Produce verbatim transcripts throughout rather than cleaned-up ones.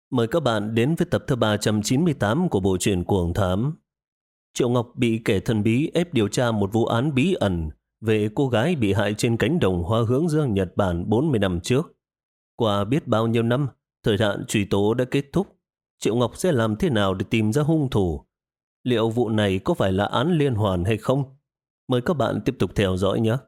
Mời các bạn đến với tập thứ ba trăm chín mươi tám của bộ truyện Cuồng Thám. Triệu Ngọc bị kẻ thần bí ép điều tra một vụ án bí ẩn về cô gái bị hại trên cánh đồng hoa hướng dương Nhật Bản bốn mươi năm trước. Qua biết bao nhiêu năm, thời hạn truy tố đã kết thúc. Triệu Ngọc sẽ làm thế nào để tìm ra hung thủ? Liệu vụ này có phải là án liên hoàn hay không? Mời các bạn tiếp tục theo dõi nhé.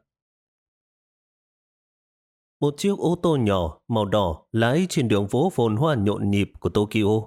Một chiếc ô tô nhỏ màu đỏ lái trên đường phố phồn hoa nhộn nhịp của Tokyo.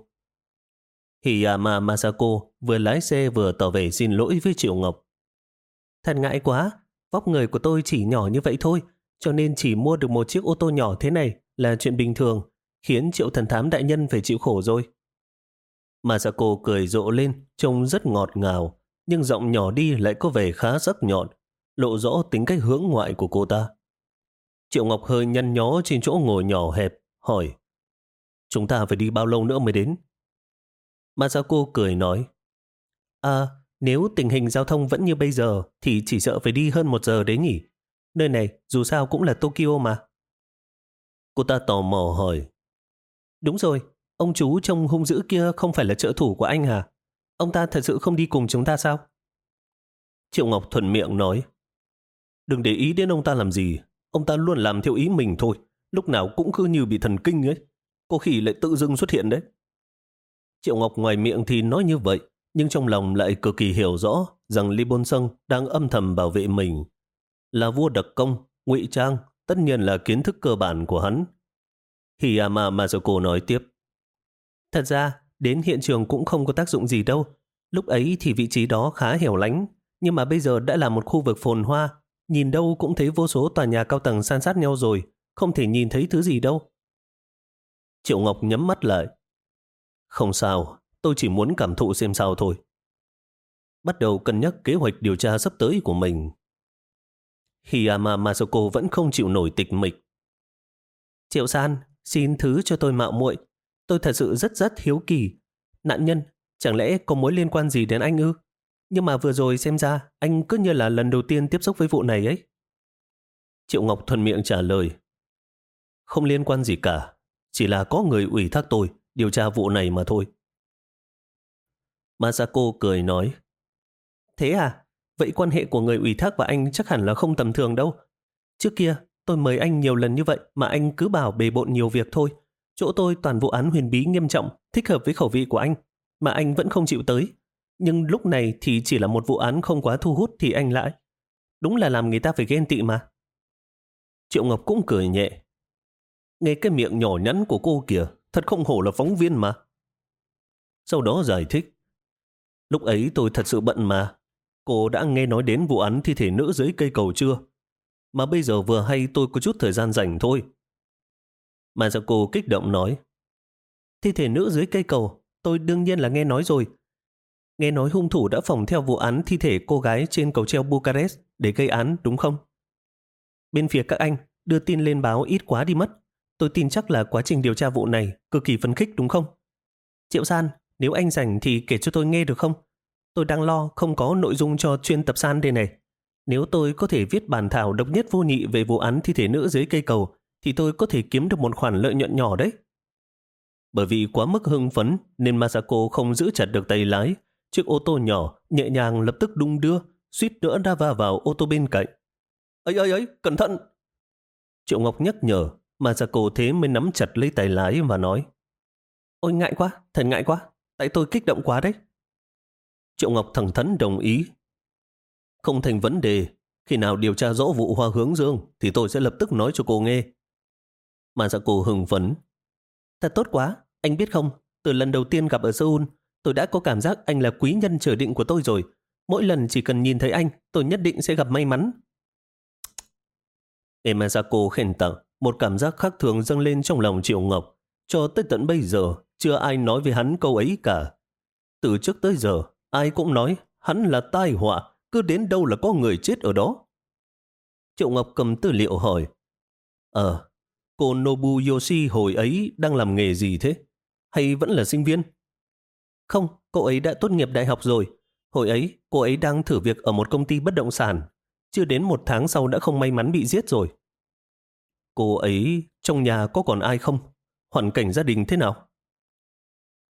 Hiyama Masako vừa lái xe vừa tỏ vẻ xin lỗi với Triệu Ngọc. Thật ngại quá, vóc người của tôi chỉ nhỏ như vậy thôi, cho nên chỉ mua được một chiếc ô tô nhỏ thế này là chuyện bình thường, khiến Triệu thần thám đại nhân phải chịu khổ rồi. Masako cười rộ lên, trông rất ngọt ngào, nhưng giọng nhỏ đi lại có vẻ khá sắc nhọn, lộ rõ tính cách hướng ngoại của cô ta. Triệu Ngọc hơi nhăn nhó trên chỗ ngồi nhỏ hẹp, hỏi: chúng ta phải đi bao lâu nữa mới đến? Masako cười nói: À, nếu tình hình giao thông vẫn như bây giờ thì chỉ sợ phải đi hơn một giờ đấy nhỉ. Nơi này dù sao cũng là Tokyo mà. Cô ta tò mò hỏi: Đúng rồi, ông chú trông hung dữ kia không phải là trợ thủ của anh hả? Ông ta thật sự không đi cùng chúng ta sao? Triệu Ngọc thuận miệng nói: Đừng để ý đến ông ta làm gì. Ông ta luôn làm theo ý mình thôi, lúc nào cũng cứ như bị thần kinh ấy. Có khi lại tự dưng xuất hiện đấy. Triệu Ngọc ngoài miệng thì nói như vậy, nhưng trong lòng lại cực kỳ hiểu rõ rằng Lee Bôn Sung đang âm thầm bảo vệ mình. Là vua đặc công, ngụy trang, tất nhiên là kiến thức cơ bản của hắn. Hiyama Masako nói tiếp: Thật ra, đến hiện trường cũng không có tác dụng gì đâu. Lúc ấy thì vị trí đó khá hẻo lánh, nhưng mà bây giờ đã là một khu vực phồn hoa. Nhìn đâu cũng thấy vô số tòa nhà cao tầng san sát nhau rồi, không thể nhìn thấy thứ gì đâu. Triệu Ngọc nhắm mắt lại. Không sao, tôi chỉ muốn cảm thụ xem sao thôi. Bắt đầu cân nhắc kế hoạch điều tra sắp tới của mình. Hiyama Masako vẫn không chịu nổi tịch mịch. Triệu San, xin thứ cho tôi mạo muội. Tôi thật sự rất rất hiếu kỳ. Nạn nhân, chẳng lẽ có mối liên quan gì đến anh ư? Nhưng mà vừa rồi xem ra anh cứ như là lần đầu tiên tiếp xúc với vụ này ấy. Triệu Ngọc thuận miệng trả lời: Không liên quan gì cả, chỉ là có người ủy thác tôi điều tra vụ này mà thôi. Masako cười nói: Thế à? Vậy quan hệ của người ủy thác và anh chắc hẳn là không tầm thường đâu. Trước kia tôi mời anh nhiều lần như vậy mà anh cứ bảo bề bộn nhiều việc thôi. Chỗ tôi toàn vụ án huyền bí nghiêm trọng, thích hợp với khẩu vị của anh, mà anh vẫn không chịu tới. Nhưng lúc này thì chỉ là một vụ án không quá thu hút thì anh lại. Đúng là làm người ta phải ghen tị mà. Triệu Ngọc cũng cười nhẹ. Nghe cái miệng nhỏ nhắn của cô kìa, thật không hổ là phóng viên mà. Sau đó giải thích: Lúc ấy tôi thật sự bận mà. Cô đã nghe nói đến vụ án thi thể nữ dưới cây cầu chưa? Mà bây giờ vừa hay tôi có chút thời gian rảnh thôi. Masako kích động nói: Thi thể nữ dưới cây cầu, tôi đương nhiên là nghe nói rồi. Nghe nói hung thủ đã phỏng theo vụ án thi thể cô gái trên cầu treo Bucharest để gây án đúng không? Bên phía các anh đưa tin lên báo ít quá đi mất. Tôi tin chắc là quá trình điều tra vụ này cực kỳ phấn khích đúng không? Triệu San, nếu anh rảnh thì kể cho tôi nghe được không? Tôi đang lo không có nội dung cho chuyên tập san đây này. Nếu tôi có thể viết bản thảo độc nhất vô nhị về vụ án thi thể nữ dưới cây cầu thì tôi có thể kiếm được một khoản lợi nhuận nhỏ đấy. Bởi vì quá mức hưng phấn nên Masako không giữ chặt được tay lái. Chiếc ô tô nhỏ nhẹ nhàng lập tức đung đưa, suýt nữa đã va vào ô tô bên cạnh. Ấy ấy ấy, cẩn thận! Triệu Ngọc nhắc nhở, Masako thế mới nắm chặt lấy tay lái và nói: Ôi ngại quá, thật ngại quá, tại tôi kích động quá đấy. Triệu Ngọc thẳng thắn đồng ý. Không thành vấn đề, khi nào điều tra rõ vụ hoa hướng dương thì tôi sẽ lập tức nói cho cô nghe. Masako hưng phấn. Thật tốt quá, anh biết không, từ lần đầu tiên gặp ở Seoul, tôi đã có cảm giác anh là quý nhân chờ định của tôi rồi. Mỗi lần chỉ cần nhìn thấy anh, tôi nhất định sẽ gặp may mắn. Masako khen tặng, một cảm giác khác thường dâng lên trong lòng Triệu Ngọc. Cho tới tận bây giờ, chưa ai nói với hắn câu ấy cả. Từ trước tới giờ, ai cũng nói hắn là tai họa, cứ đến đâu là có người chết ở đó. Triệu Ngọc cầm tư liệu hỏi: Ờ, cô Nobuyoshi hồi ấy đang làm nghề gì thế? Hay vẫn là sinh viên? Không, cô ấy đã tốt nghiệp đại học rồi. Hồi ấy, cô ấy đang thử việc ở một công ty bất động sản. Chưa đến một tháng sau đã không may mắn bị giết rồi. Cô ấy trong nhà có còn ai không? Hoàn cảnh gia đình thế nào?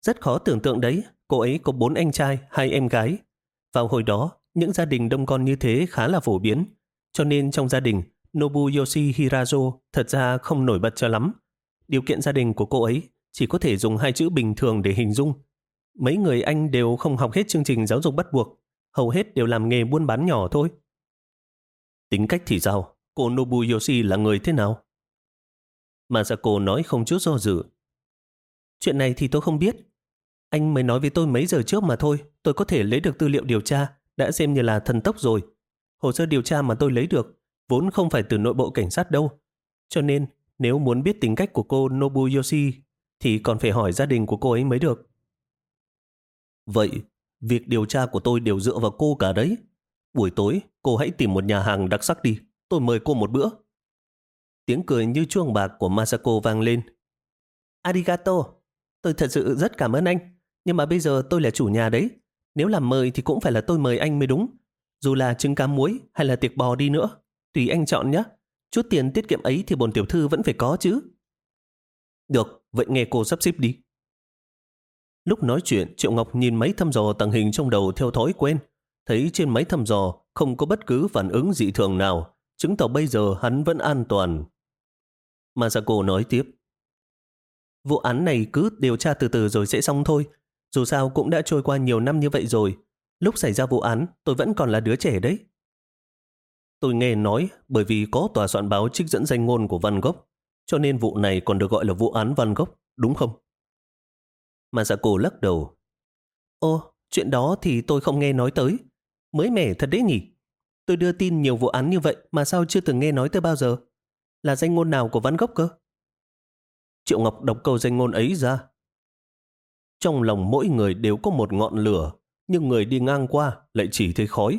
Rất khó tưởng tượng đấy, cô ấy có bốn anh trai, hai em gái. Vào hồi đó, những gia đình đông con như thế khá là phổ biến. Cho nên trong gia đình, Nobuyoshi Hirazo thật ra không nổi bật cho lắm. Điều kiện gia đình của cô ấy chỉ có thể dùng hai chữ bình thường để hình dung. Mấy người anh đều không học hết chương trình giáo dục bắt buộc, hầu hết đều làm nghề buôn bán nhỏ thôi. Tính cách thì sao? Cô Nobuyoshi là người thế nào? Masako nói không chút do dự. Chuyện này thì tôi không biết. Anh mới nói với tôi mấy giờ trước mà thôi. Tôi có thể lấy được tư liệu điều tra, đã xem như là thần tốc rồi. Hồ sơ điều tra mà tôi lấy được vốn không phải từ nội bộ cảnh sát đâu. Cho nên nếu muốn biết tính cách của cô Nobuyoshi thì còn phải hỏi gia đình của cô ấy mới được. Vậy, việc điều tra của tôi đều dựa vào cô cả đấy. Buổi tối, cô hãy tìm một nhà hàng đặc sắc đi. Tôi mời cô một bữa. Tiếng cười như chuông bạc của Masako vang lên. Arigato, tôi thật sự rất cảm ơn anh. Nhưng mà bây giờ tôi là chủ nhà đấy. Nếu làm mời thì cũng phải là tôi mời anh mới đúng. Dù là trứng cá muối hay là tiệc bò đi nữa. Tùy anh chọn nhé. Chút tiền tiết kiệm ấy thì bổn tiểu thư vẫn phải có chứ. Được, vậy nghe cô sắp xếp đi. Lúc nói chuyện, Triệu Ngọc nhìn máy thăm dò tàng hình trong đầu theo thói quen. Thấy trên máy thăm dò không có bất cứ phản ứng dị thường nào, chứng tỏ bây giờ hắn vẫn an toàn. Masako nói tiếp. Vụ án này cứ điều tra từ từ rồi sẽ xong thôi. Dù sao cũng đã trôi qua nhiều năm như vậy rồi. Lúc xảy ra vụ án, tôi vẫn còn là đứa trẻ đấy. Tôi nghe nói bởi vì có tòa soạn báo trích dẫn danh ngôn của Van Gogh, cho nên vụ này còn được gọi là vụ án Van Gogh, đúng không? Masako lắc đầu. Ồ, chuyện đó thì tôi không nghe nói tới. Mới mẻ thật đấy nhỉ. Tôi đưa tin nhiều vụ án như vậy mà sao chưa từng nghe nói tới bao giờ? Là danh ngôn nào của Van Gogh cơ? Triệu Ngọc đọc câu danh ngôn ấy ra. Trong lòng mỗi người đều có một ngọn lửa, nhưng người đi ngang qua lại chỉ thấy khói.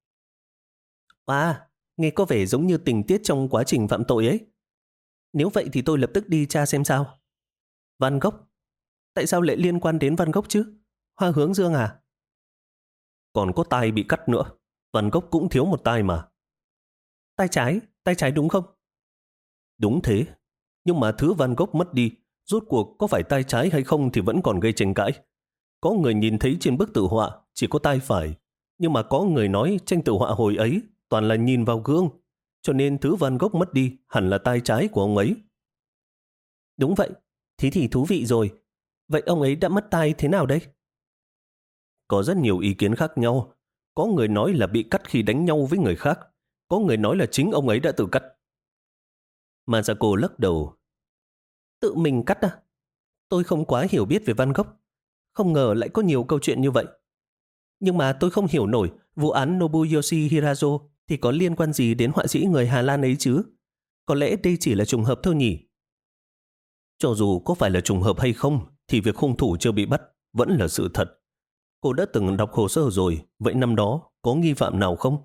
À, nghe có vẻ giống như tình tiết trong quá trình phạm tội ấy. Nếu vậy thì tôi lập tức đi tra xem sao. Van Gogh? Tại sao lại liên quan đến Van Gogh chứ? Hoa hướng dương à? Còn có tai bị cắt nữa. Van Gogh cũng thiếu một tai mà. Tai trái? Tai trái đúng không? Đúng thế. Nhưng mà thứ Van Gogh mất đi, rốt cuộc có phải tai trái hay không thì vẫn còn gây tranh cãi. Có người nhìn thấy trên bức tự họa chỉ có tai phải, nhưng mà có người nói tranh tự họa hồi ấy toàn là nhìn vào gương, cho nên thứ Van Gogh mất đi hẳn là tai trái của ông ấy. Đúng vậy, thế thì thú vị rồi. Vậy ông ấy đã mất tai thế nào đây? Có rất nhiều ý kiến khác nhau. Có người nói là bị cắt khi đánh nhau với người khác. Có người nói là chính ông ấy đã tự cắt. Masako lắc đầu. Tự mình cắt à? Tôi không quá hiểu biết về Van Gogh. Không ngờ lại có nhiều câu chuyện như vậy. Nhưng mà tôi không hiểu nổi vụ án Nobuyoshi Hirazo thì có liên quan gì đến họa sĩ người Hà Lan ấy chứ? Có lẽ đây chỉ là trùng hợp thôi nhỉ? Cho dù có phải là trùng hợp hay không thì việc hung thủ chưa bị bắt vẫn là sự thật. Cô đã từng đọc hồ sơ rồi, vậy năm đó có nghi phạm nào không?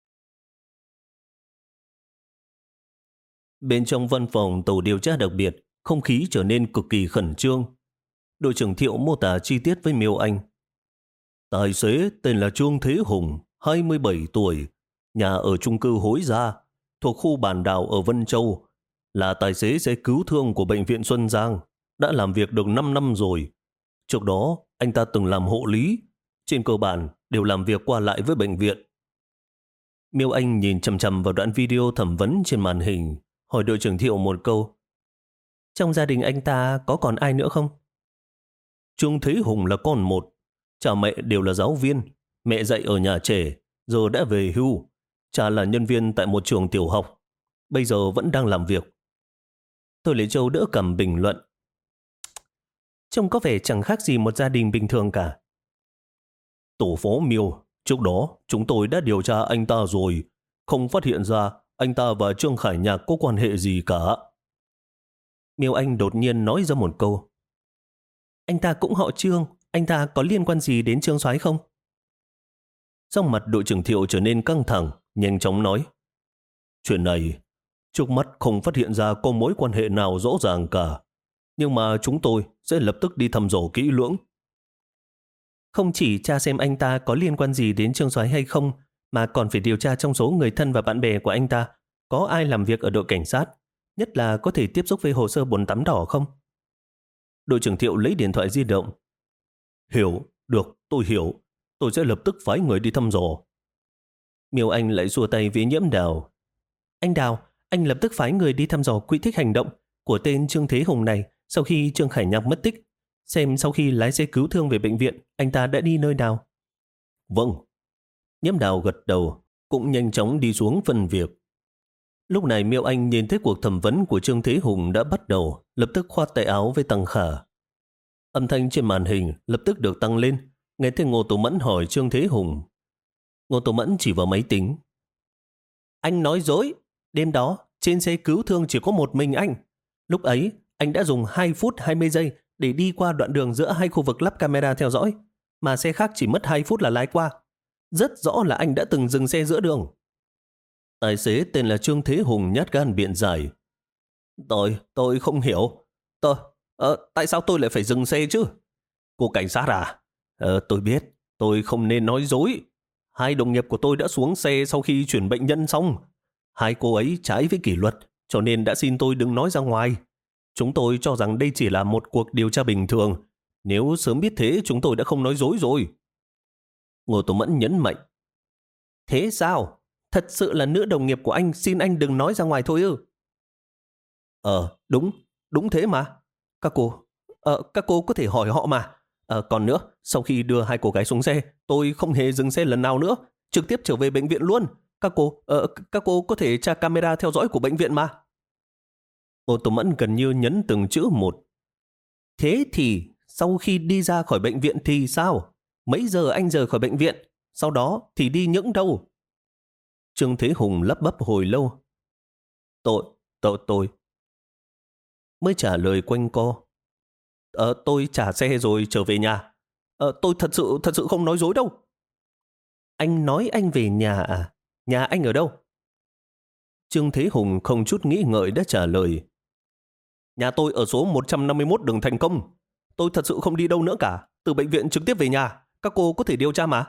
Bên trong văn phòng tổ điều tra đặc biệt, không khí trở nên cực kỳ khẩn trương. Đội trưởng Thiệu mô tả chi tiết với Miêu Anh. Tài xế tên là Trương Thế Hùng, hai mươi bảy tuổi, nhà ở chung cư Hối Gia, thuộc khu Bản Đào ở Vân Châu, là tài xế xe cứu thương của Bệnh viện Xuân Giang, đã làm việc được năm năm rồi. Trước đó, anh ta từng làm hộ lý, trên cơ bản đều làm việc qua lại với bệnh viện. Miêu Anh nhìn chằm chằm vào đoạn video thẩm vấn trên màn hình, hỏi đội trưởng Thiệu một câu. Trong gia đình anh ta có còn ai nữa không? Trương Thế Hùng là con một, cha mẹ đều là giáo viên, mẹ dạy ở nhà trẻ, giờ đã về hưu, cha là nhân viên tại một trường tiểu học, bây giờ vẫn đang làm việc. Tôi lấy Châu đỡ cầm bình luận. Trông có vẻ chẳng khác gì một gia đình bình thường cả. Tổ phó Miêu, trước đó chúng tôi đã điều tra anh ta rồi, không phát hiện ra anh ta và Trương Khải Nhạc có quan hệ gì cả. Miêu Anh đột nhiên nói ra một câu. Anh ta cũng họ Trương, anh ta có liên quan gì đến Trương Soái không? Sắc mặt đội trưởng Thiệu trở nên căng thẳng, nhanh chóng nói. Chuyện này, trước mắt không phát hiện ra có mối quan hệ nào rõ ràng cả. Nhưng mà chúng tôi sẽ lập tức đi thăm dò kỹ lưỡng. Không chỉ tra xem anh ta có liên quan gì đến Trương Soái hay không, mà còn phải điều tra trong số người thân và bạn bè của anh ta có ai làm việc ở đội cảnh sát, nhất là có thể tiếp xúc với hồ sơ bồn tắm đỏ không? Đội trưởng Thiệu lấy điện thoại di động. Hiểu, được, tôi hiểu. Tôi sẽ lập tức phái người đi thăm dò. Miêu Anh lại xua tay với Nhiễm Đào. Anh Đào, anh lập tức phái người đi thăm dò quỹ tích hành động của tên Trương Thế Hùng này sau khi Trương Khải Nhạc mất tích. Xem sau khi lái xe cứu thương về bệnh viện, anh ta đã đi nơi nào. Vâng. Nhiễm Đào gật đầu, cũng nhanh chóng đi xuống phân việc. Lúc này Miêu Anh nhìn thấy cuộc thẩm vấn của Trương Thế Hùng đã bắt đầu, lập tức khoát tay áo với Tăng Khả. Âm thanh trên màn hình lập tức được tăng lên, nghe thấy Ngô Tổ Mẫn hỏi Trương Thế Hùng. Ngô Tổ Mẫn chỉ vào máy tính. Anh nói dối, đêm đó trên xe cứu thương chỉ có một mình anh. Lúc ấy anh đã dùng hai phút hai mươi giây để đi qua đoạn đường giữa hai khu vực lắp camera theo dõi, mà xe khác chỉ mất hai phút là lái qua. Rất rõ là anh đã từng dừng xe giữa đường. Tài xế tên là Trương Thế Hùng nhát gan biện giải. Tôi, tôi không hiểu. Tôi, ờ, tại sao tôi lại phải dừng xe chứ? Cô cảnh sát à? Ờ, tôi biết, tôi không nên nói dối. Hai đồng nghiệp của tôi đã xuống xe sau khi chuyển bệnh nhân xong. Hai cô ấy trái với kỷ luật, cho nên đã xin tôi đừng nói ra ngoài. Chúng tôi cho rằng đây chỉ là một cuộc điều tra bình thường. Nếu sớm biết thế, chúng tôi đã không nói dối rồi. Ngô Tổ Mẫn nhấn mạnh. Thế sao? Thật sự là nữ đồng nghiệp của anh xin anh đừng nói ra ngoài thôi ư? Ờ, đúng, đúng thế mà. Các cô, ờ, các cô có thể hỏi họ mà. Ờ, còn nữa, sau khi đưa hai cô gái xuống xe, tôi không hề dừng xe lần nào nữa, trực tiếp trở về bệnh viện luôn. Các cô, ờ, các cô có thể tra camera theo dõi của bệnh viện mà. Ngô Tổ Mẫn gần như nhấn từng chữ một. Thế thì, sau khi đi ra khỏi bệnh viện thì sao? Mấy giờ anh rời khỏi bệnh viện? Sau đó thì đi những đâu? Trương Thế Hùng lắp bắp hồi lâu. Tôi, tôi, tôi. Mới trả lời quanh co. Ờ, tôi trả xe rồi trở về nhà. Ờ, tôi thật sự, thật sự không nói dối đâu. Anh nói anh về nhà à? Nhà anh ở đâu? Trương Thế Hùng không chút nghĩ ngợi đã trả lời. Nhà tôi ở số một trăm năm mươi mốt đường Thành Công. Tôi thật sự không đi đâu nữa cả. Từ bệnh viện trực tiếp về nhà. Các cô có thể điều tra mà.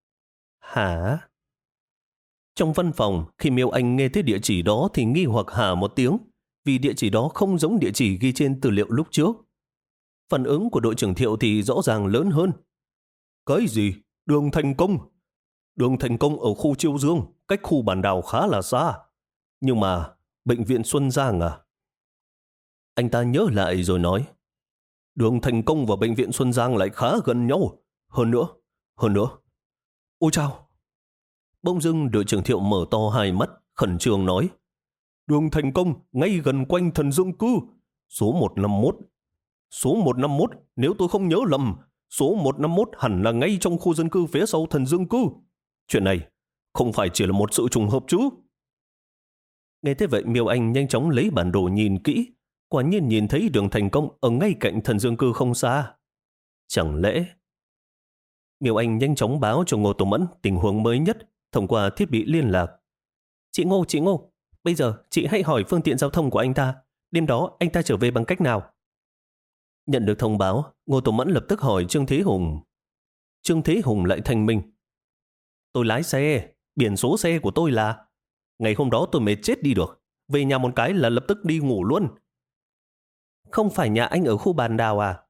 Hả? Trong văn phòng, khi Miêu Anh nghe thấy địa chỉ đó thì nghi hoặc hả một tiếng, vì địa chỉ đó không giống địa chỉ ghi trên tư liệu lúc trước. Phản ứng của đội trưởng Thiệu thì rõ ràng lớn hơn. Cái gì? Đường Thành Công? Đường Thành Công ở khu Chiêu Dương, cách khu Bản Đào khá là xa. Nhưng mà, bệnh viện Xuân Giang à? Anh ta nhớ lại rồi nói. Đường Thành Công và bệnh viện Xuân Giang lại khá gần nhau. Hơn nữa, hơn nữa. Ôi chao! Bỗng dưng đội trưởng Thiệu mở to hai mắt, khẩn trương nói. Đường Thành Công ngay gần quanh thần dương cư. Số một năm mốt. Số một năm mốt, nếu tôi không nhớ lầm, số một năm mốt hẳn là ngay trong khu dân cư phía sau thần dương cư. Chuyện này không phải chỉ là một sự trùng hợp chứ? Nghe thế vậy Miêu Anh nhanh chóng lấy bản đồ nhìn kỹ. Quả nhiên nhìn thấy đường Thành Công ở ngay cạnh thần dương cư không xa. Chẳng lẽ... Miêu Anh nhanh chóng báo cho Ngô Tổ Mẫn tình huống mới nhất thông qua thiết bị liên lạc. Chị Ngô, chị Ngô, bây giờ chị hãy hỏi phương tiện giao thông của anh ta. Đêm đó anh ta trở về bằng cách nào? Nhận được thông báo, Ngô Tổ Mẫn lập tức hỏi Trương Thế Hùng. Trương Thế Hùng lại thanh minh. Tôi lái xe, biển số xe của tôi là... Ngày hôm đó tôi mệt chết đi được. Về nhà một cái là lập tức đi ngủ luôn. Không phải nhà anh ở khu Bàn Đào à?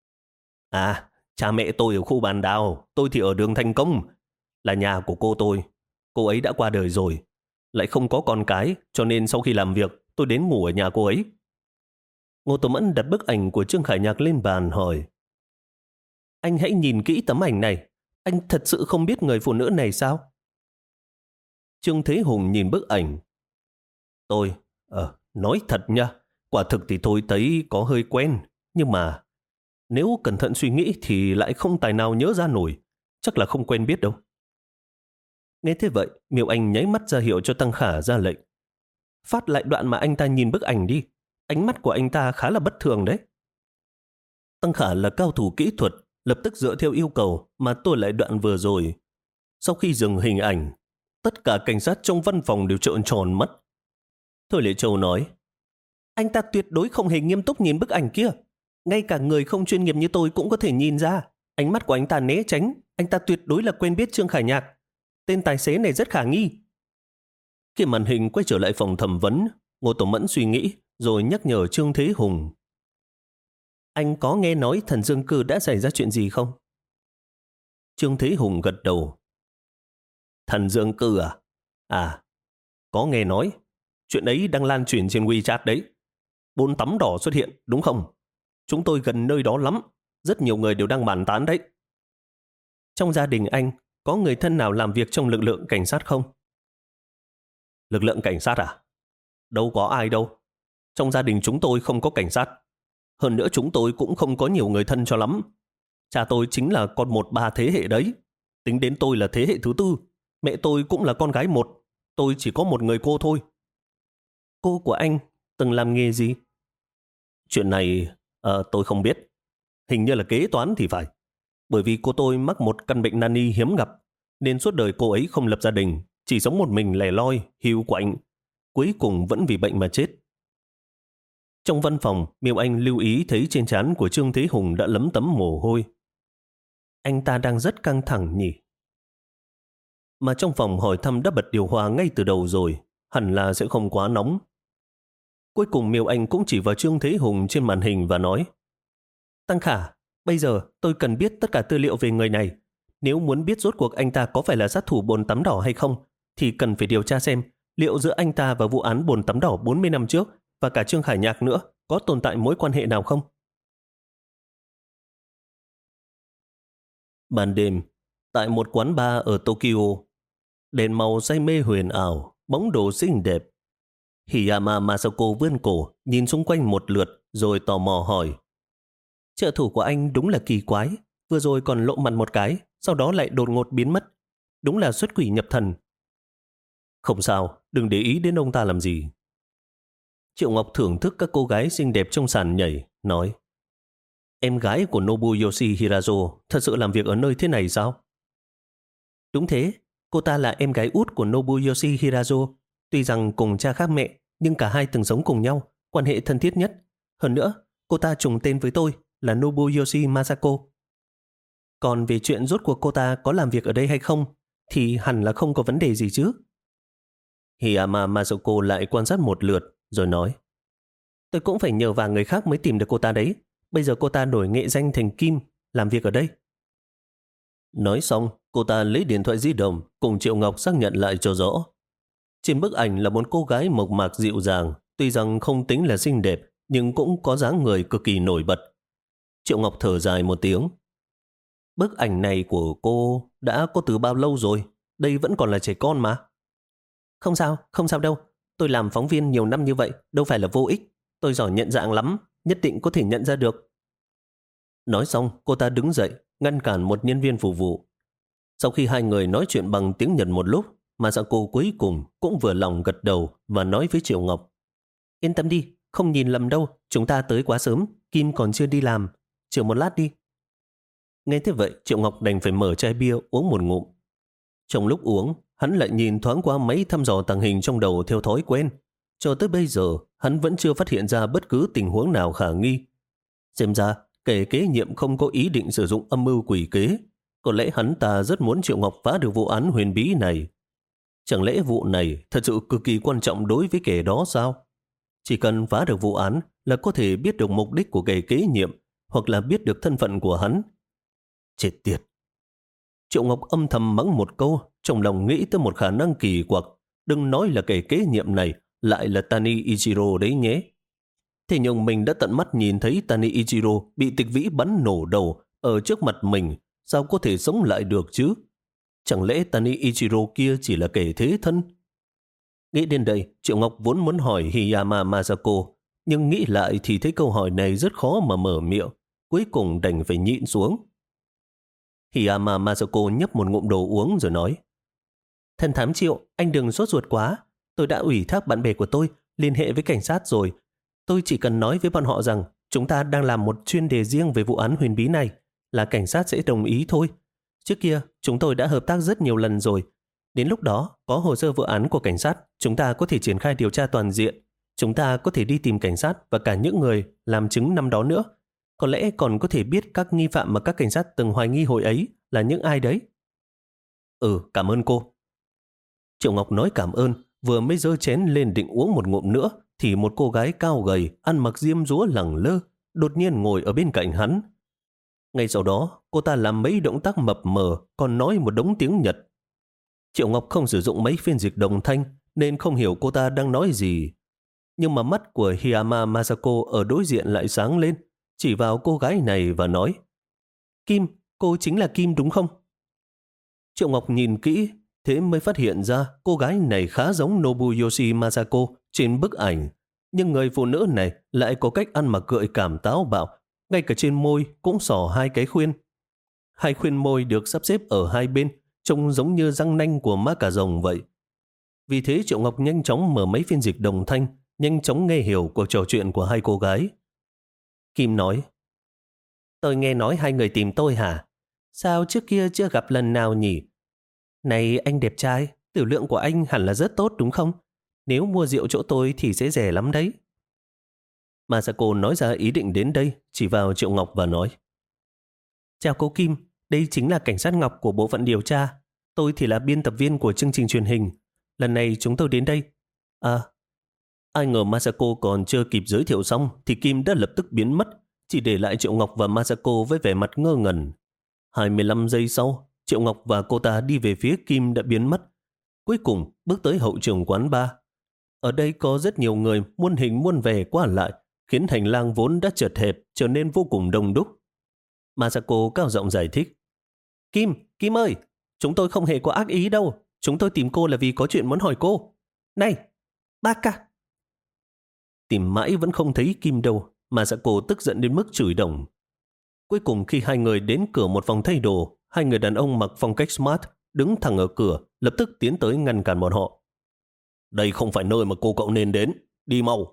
À, cha mẹ tôi ở khu Bàn Đào, tôi thì ở đường Thành Công. Là nhà của cô tôi. Cô ấy đã qua đời rồi. Lại không có con cái, cho nên sau khi làm việc, tôi đến ngủ ở nhà cô ấy. Ngô Tổ Mẫn đặt bức ảnh của Trương Khải Nhạc lên bàn hỏi. Anh hãy nhìn kỹ tấm ảnh này. Anh thật sự không biết người phụ nữ này sao? Trương Thế Hùng nhìn bức ảnh. Tôi, ờ, nói thật nha, quả thực thì tôi thấy có hơi quen. Nhưng mà, nếu cẩn thận suy nghĩ thì lại không tài nào nhớ ra nổi. Chắc là không quen biết đâu. Nghe thế vậy, Miêu Anh nháy mắt ra hiệu cho Tăng Khả ra lệnh. Phát lại đoạn mà anh ta nhìn bức ảnh đi. Ánh mắt của anh ta khá là bất thường đấy. Tăng Khả là cao thủ kỹ thuật, lập tức dựa theo yêu cầu mà tôi lại đoạn vừa rồi. Sau khi dừng hình ảnh, tất cả cảnh sát trong văn phòng đều trợn tròn mắt. Thôi Lệ Châu nói, anh ta tuyệt đối không hề nghiêm túc nhìn bức ảnh kia. Ngay cả người không chuyên nghiệp như tôi cũng có thể nhìn ra. Ánh mắt của anh ta né tránh, anh ta tuyệt đối là quen biết Trương Khải Nhạc. Tên tài xế này rất khả nghi. Khi màn hình quay trở lại phòng thẩm vấn, Ngô Tổ Mẫn suy nghĩ rồi nhắc nhở Trương Thế Hùng. Anh có nghe nói thần dương cư đã xảy ra chuyện gì không? Trương Thế Hùng gật đầu. Thần Dương Cư à? À, có nghe nói. Chuyện ấy đang lan truyền trên WeChat đấy. Bồn tắm đỏ xuất hiện, đúng không? Chúng tôi gần nơi đó lắm. Rất nhiều người đều đang bàn tán đấy. Trong gia đình anh, có người thân nào làm việc trong lực lượng cảnh sát không? Lực lượng cảnh sát à? Đâu có ai đâu. Trong gia đình chúng tôi không có cảnh sát. Hơn nữa chúng tôi cũng không có nhiều người thân cho lắm. Cha tôi chính là con một ba thế hệ đấy. Tính đến tôi là thế hệ thứ tư. Mẹ tôi cũng là con gái một. Tôi chỉ có một người cô thôi. Cô của anh từng làm nghề gì? Chuyện này uh, tôi không biết. Hình như là kế toán thì phải. Bởi vì cô tôi mắc một căn bệnh nan y hiếm gặp, nên suốt đời cô ấy không lập gia đình, chỉ sống một mình lẻ loi, hiu quạnh. Cuối cùng vẫn vì bệnh mà chết. Trong văn phòng, Miêu Anh lưu ý thấy trên trán của Trương Thế Hùng đã lấm tấm mồ hôi. Anh ta đang rất căng thẳng nhỉ? Mà trong phòng hỏi thăm đã bật điều hòa ngay từ đầu rồi, hẳn là sẽ không quá nóng. Cuối cùng Miêu Anh cũng chỉ vào Trương Thế Hùng trên màn hình và nói: Tăng Khả, bây giờ tôi cần biết tất cả tư liệu về người này. Nếu muốn biết rốt cuộc anh ta có phải là sát thủ bồn tắm đỏ hay không, thì cần phải điều tra xem liệu giữa anh ta và vụ án bồn tắm đỏ bốn mươi năm trước và cả Trương Khải Nhạc nữa có tồn tại mối quan hệ nào không. Ban đêm, tại một quán bar ở Tokyo, đèn màu say mê huyền ảo, bóng đồ xinh đẹp. Hiyama Masako vươn cổ, nhìn xung quanh một lượt rồi tò mò hỏi: trợ thủ của anh đúng là kỳ quái, vừa rồi còn lộ mặt một cái, sau đó lại đột ngột biến mất. Đúng là xuất quỷ nhập thần. Không sao, đừng để ý đến ông ta làm gì. Triệu Ngọc thưởng thức các cô gái xinh đẹp trong sàn nhảy, nói: em gái của Nobuyoshi Hirazo thật sự làm việc ở nơi thế này sao? Đúng thế, cô ta là em gái út của Nobuyoshi Hirazo. Tuy rằng cùng cha khác mẹ, nhưng cả hai từng sống cùng nhau, quan hệ thân thiết nhất. Hơn nữa, cô ta trùng tên với tôi là Nobuyoshi Masako. Còn về chuyện rốt cuộc cô ta có làm việc ở đây hay không, thì hẳn là không có vấn đề gì chứ. Hiyama Masako lại quan sát một lượt, rồi nói: tôi cũng phải nhờ vào người khác mới tìm được cô ta đấy. Bây giờ cô ta đổi nghệ danh thành Kim, làm việc ở đây. Nói xong, cô ta lấy điện thoại di động cùng Triệu Ngọc xác nhận lại cho rõ. Trên bức ảnh là một cô gái mộc mạc dịu dàng, tuy rằng không tính là xinh đẹp, nhưng cũng có dáng người cực kỳ nổi bật. Triệu Ngọc thở dài một tiếng. Bức ảnh này của cô đã có từ bao lâu rồi? Đây vẫn còn là trẻ con mà. Không sao, không sao đâu. Tôi làm phóng viên nhiều năm như vậy, đâu phải là vô ích. Tôi giỏi nhận dạng lắm, nhất định có thể nhận ra được. Nói xong, cô ta đứng dậy, ngăn cản một nhân viên phục vụ. Sau khi hai người nói chuyện bằng tiếng Nhật một lúc, Masako cuối cùng cũng vừa lòng gật đầu và nói với Triệu Ngọc: yên tâm đi, không nhìn lầm đâu, chúng ta tới quá sớm, Kim còn chưa đi làm, chờ một lát đi. Nghe thế vậy, Triệu Ngọc đành phải mở chai bia uống một ngụm. Trong lúc uống, hắn lại nhìn thoáng qua máy thăm dò tàng hình trong đầu theo thói quen. Cho tới bây giờ, hắn vẫn chưa phát hiện ra bất cứ tình huống nào khả nghi. Xem ra, kẻ kế nhiệm không có ý định sử dụng âm mưu quỷ kế. Có lẽ hắn ta rất muốn Triệu Ngọc phá được vụ án huyền bí này. Chẳng lẽ vụ này thật sự cực kỳ quan trọng đối với kẻ đó sao? Chỉ cần phá được vụ án là có thể biết được mục đích của kẻ kế nhiệm hoặc là biết được thân phận của hắn. Chết tiệt! Triệu Ngọc âm thầm mắng một câu, trong lòng nghĩ tới một khả năng kỳ quặc. Đừng nói là kẻ kế nhiệm này lại là Tani Ichiro đấy nhé. Thế nhưng mình đã tận mắt nhìn thấy Tani Ichiro bị Tịch Vĩ bắn nổ đầu ở trước mặt mình, sao có thể sống lại được chứ? Chẳng lẽ Tani Ichiro kia chỉ là kẻ thế thân? Nghĩ đến đây, Triệu Ngọc vốn muốn hỏi Hiyama Masako, nhưng nghĩ lại thì thấy câu hỏi này rất khó mà mở miệng, cuối cùng đành phải nhịn xuống. Hiyama Masako nhấp một ngụm đồ uống rồi nói: Thân thám Triệu, anh đừng sốt ruột quá. Tôi đã ủy thác bạn bè của tôi liên hệ với cảnh sát rồi. Tôi chỉ cần nói với bọn họ rằng chúng ta đang làm một chuyên đề riêng về vụ án huyền bí này, là cảnh sát sẽ đồng ý thôi. Trước kia, chúng tôi đã hợp tác rất nhiều lần rồi. Đến lúc đó, có hồ sơ vụ án của cảnh sát, chúng ta có thể triển khai điều tra toàn diện. Chúng ta có thể đi tìm cảnh sát và cả những người làm chứng năm đó nữa. Có lẽ còn có thể biết các nghi phạm mà các cảnh sát từng hoài nghi hồi ấy là những ai đấy. Ừ, cảm ơn cô. Triệu Ngọc nói cảm ơn, vừa mới giơ chén lên định uống một ngụm nữa, thì một cô gái cao gầy, ăn mặc diêm dúa lẳng lơ, đột nhiên ngồi ở bên cạnh hắn. Ngay sau đó, cô ta làm mấy động tác mập mờ, còn nói một đống tiếng Nhật. Triệu Ngọc không sử dụng mấy phiên dịch đồng thanh, nên không hiểu cô ta đang nói gì. Nhưng mà mắt của Hiyama Masako ở đối diện lại sáng lên, chỉ vào cô gái này và nói: Kim, cô chính là Kim đúng không? Triệu Ngọc nhìn kỹ, thế mới phát hiện ra cô gái này khá giống Nobuyoshi Masako trên bức ảnh. Nhưng người phụ nữ này lại có cách ăn mặc gợi cảm táo bạo, ngay cả trên môi cũng xỏ hai cái khuyên. Hai khuyên môi được sắp xếp ở hai bên, trông giống như răng nanh của ma cà rồng vậy. Vì thế Triệu Ngọc nhanh chóng mở mấy phiên dịch đồng thanh, nhanh chóng nghe hiểu cuộc trò chuyện của hai cô gái. Kim nói: Tôi nghe nói hai người tìm tôi hả? Sao trước kia chưa gặp lần nào nhỉ? Này anh đẹp trai, tiểu lượng của anh hẳn là rất tốt đúng không? Nếu mua rượu chỗ tôi thì sẽ rẻ lắm đấy. Masako nói ra ý định đến đây, chỉ vào Triệu Ngọc và nói: Chào cô Kim, đây chính là cảnh sát Ngọc của bộ phận điều tra. Tôi thì là biên tập viên của chương trình truyền hình. Lần này chúng tôi đến đây. À, ai ngờ Masako còn chưa kịp giới thiệu xong thì Kim đã lập tức biến mất, chỉ để lại Triệu Ngọc và Masako với vẻ mặt ngơ ngẩn. hai mươi lăm giây sau, Triệu Ngọc và cô ta đi về phía Kim đã biến mất. Cuối cùng bước tới hậu trường quán bar. Ở đây có rất nhiều người muôn hình muôn vẻ qua lại, khiến hành lang vốn đã chật hẹp trở nên vô cùng đông đúc. Masako cao giọng giải thích: Kim, Kim ơi, chúng tôi không hề có ác ý đâu. Chúng tôi tìm cô là vì có chuyện muốn hỏi cô. Này, Baka! Tìm mãi vẫn không thấy Kim đâu. Masako tức giận đến mức chửi đồng. Cuối cùng khi hai người đến cửa một phòng thay đồ, hai người đàn ông mặc phong cách smart đứng thẳng ở cửa, lập tức tiến tới ngăn cản bọn họ. Đây không phải nơi mà cô cậu nên đến. Đi mau!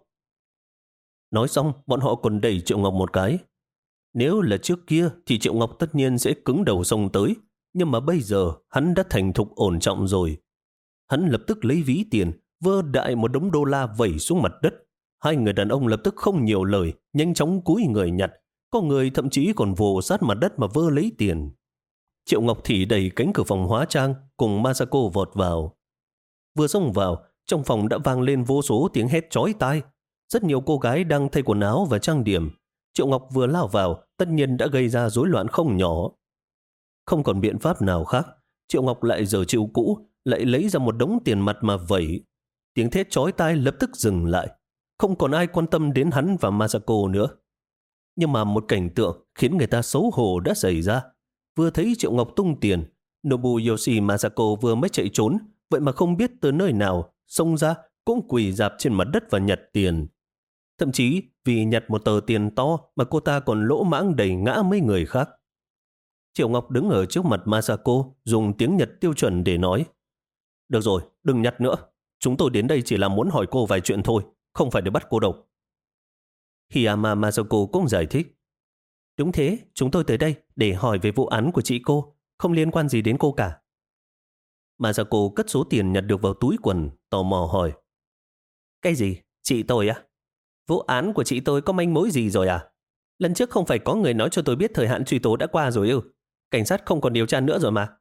Nói xong, bọn họ còn đẩy Triệu Ngọc một cái. Nếu là trước kia thì Triệu Ngọc tất nhiên sẽ cứng đầu xông tới, nhưng mà bây giờ hắn đã thành thục ổn trọng rồi. Hắn lập tức lấy ví tiền, vơ đại một đống đô la vẩy xuống mặt đất. Hai người đàn ông lập tức không nhiều lời, nhanh chóng cúi người nhặt. Có người thậm chí còn vồ sát mặt đất mà vơ lấy tiền. Triệu Ngọc thì đẩy cánh cửa phòng hóa trang cùng Masako vọt vào. Vừa xông vào, trong phòng đã vang lên vô số tiếng hét chói tai. Rất nhiều cô gái đang thay quần áo và trang điểm. Triệu Ngọc vừa lao vào, tất nhiên đã gây ra rối loạn không nhỏ. Không còn biện pháp nào khác, Triệu Ngọc lại giở chiêu cũ, lại lấy ra một đống tiền mặt mà vẩy. Tiếng thét chói tai lập tức dừng lại. Không còn ai quan tâm đến hắn và Masako nữa. Nhưng mà một cảnh tượng khiến người ta xấu hổ đã xảy ra. Vừa thấy Triệu Ngọc tung tiền, Nobuyoshi Masako vừa mới chạy trốn, vậy mà không biết từ nơi nào, xông ra cũng quỳ rạp trên mặt đất và nhặt tiền. Thậm chí vì nhặt một tờ tiền to mà cô ta còn lỗ mãng đẩy ngã mấy người khác. Triệu Ngọc đứng ở trước mặt Masako, dùng tiếng Nhật tiêu chuẩn để nói: Được rồi, đừng nhặt nữa. Chúng tôi đến đây chỉ là muốn hỏi cô vài chuyện thôi, không phải để bắt cô đâu. Hiyama Masako cũng giải thích: Đúng thế, chúng tôi tới đây để hỏi về vụ án của chị cô, không liên quan gì đến cô cả. Masako cất số tiền nhặt được vào túi quần, tò mò hỏi: Cái gì? Chị tôi à? Vụ án của chị tôi có manh mối gì rồi à? Lần trước không phải có người nói cho tôi biết thời hạn truy tố đã qua rồi ư? Cảnh sát không còn điều tra nữa rồi mà.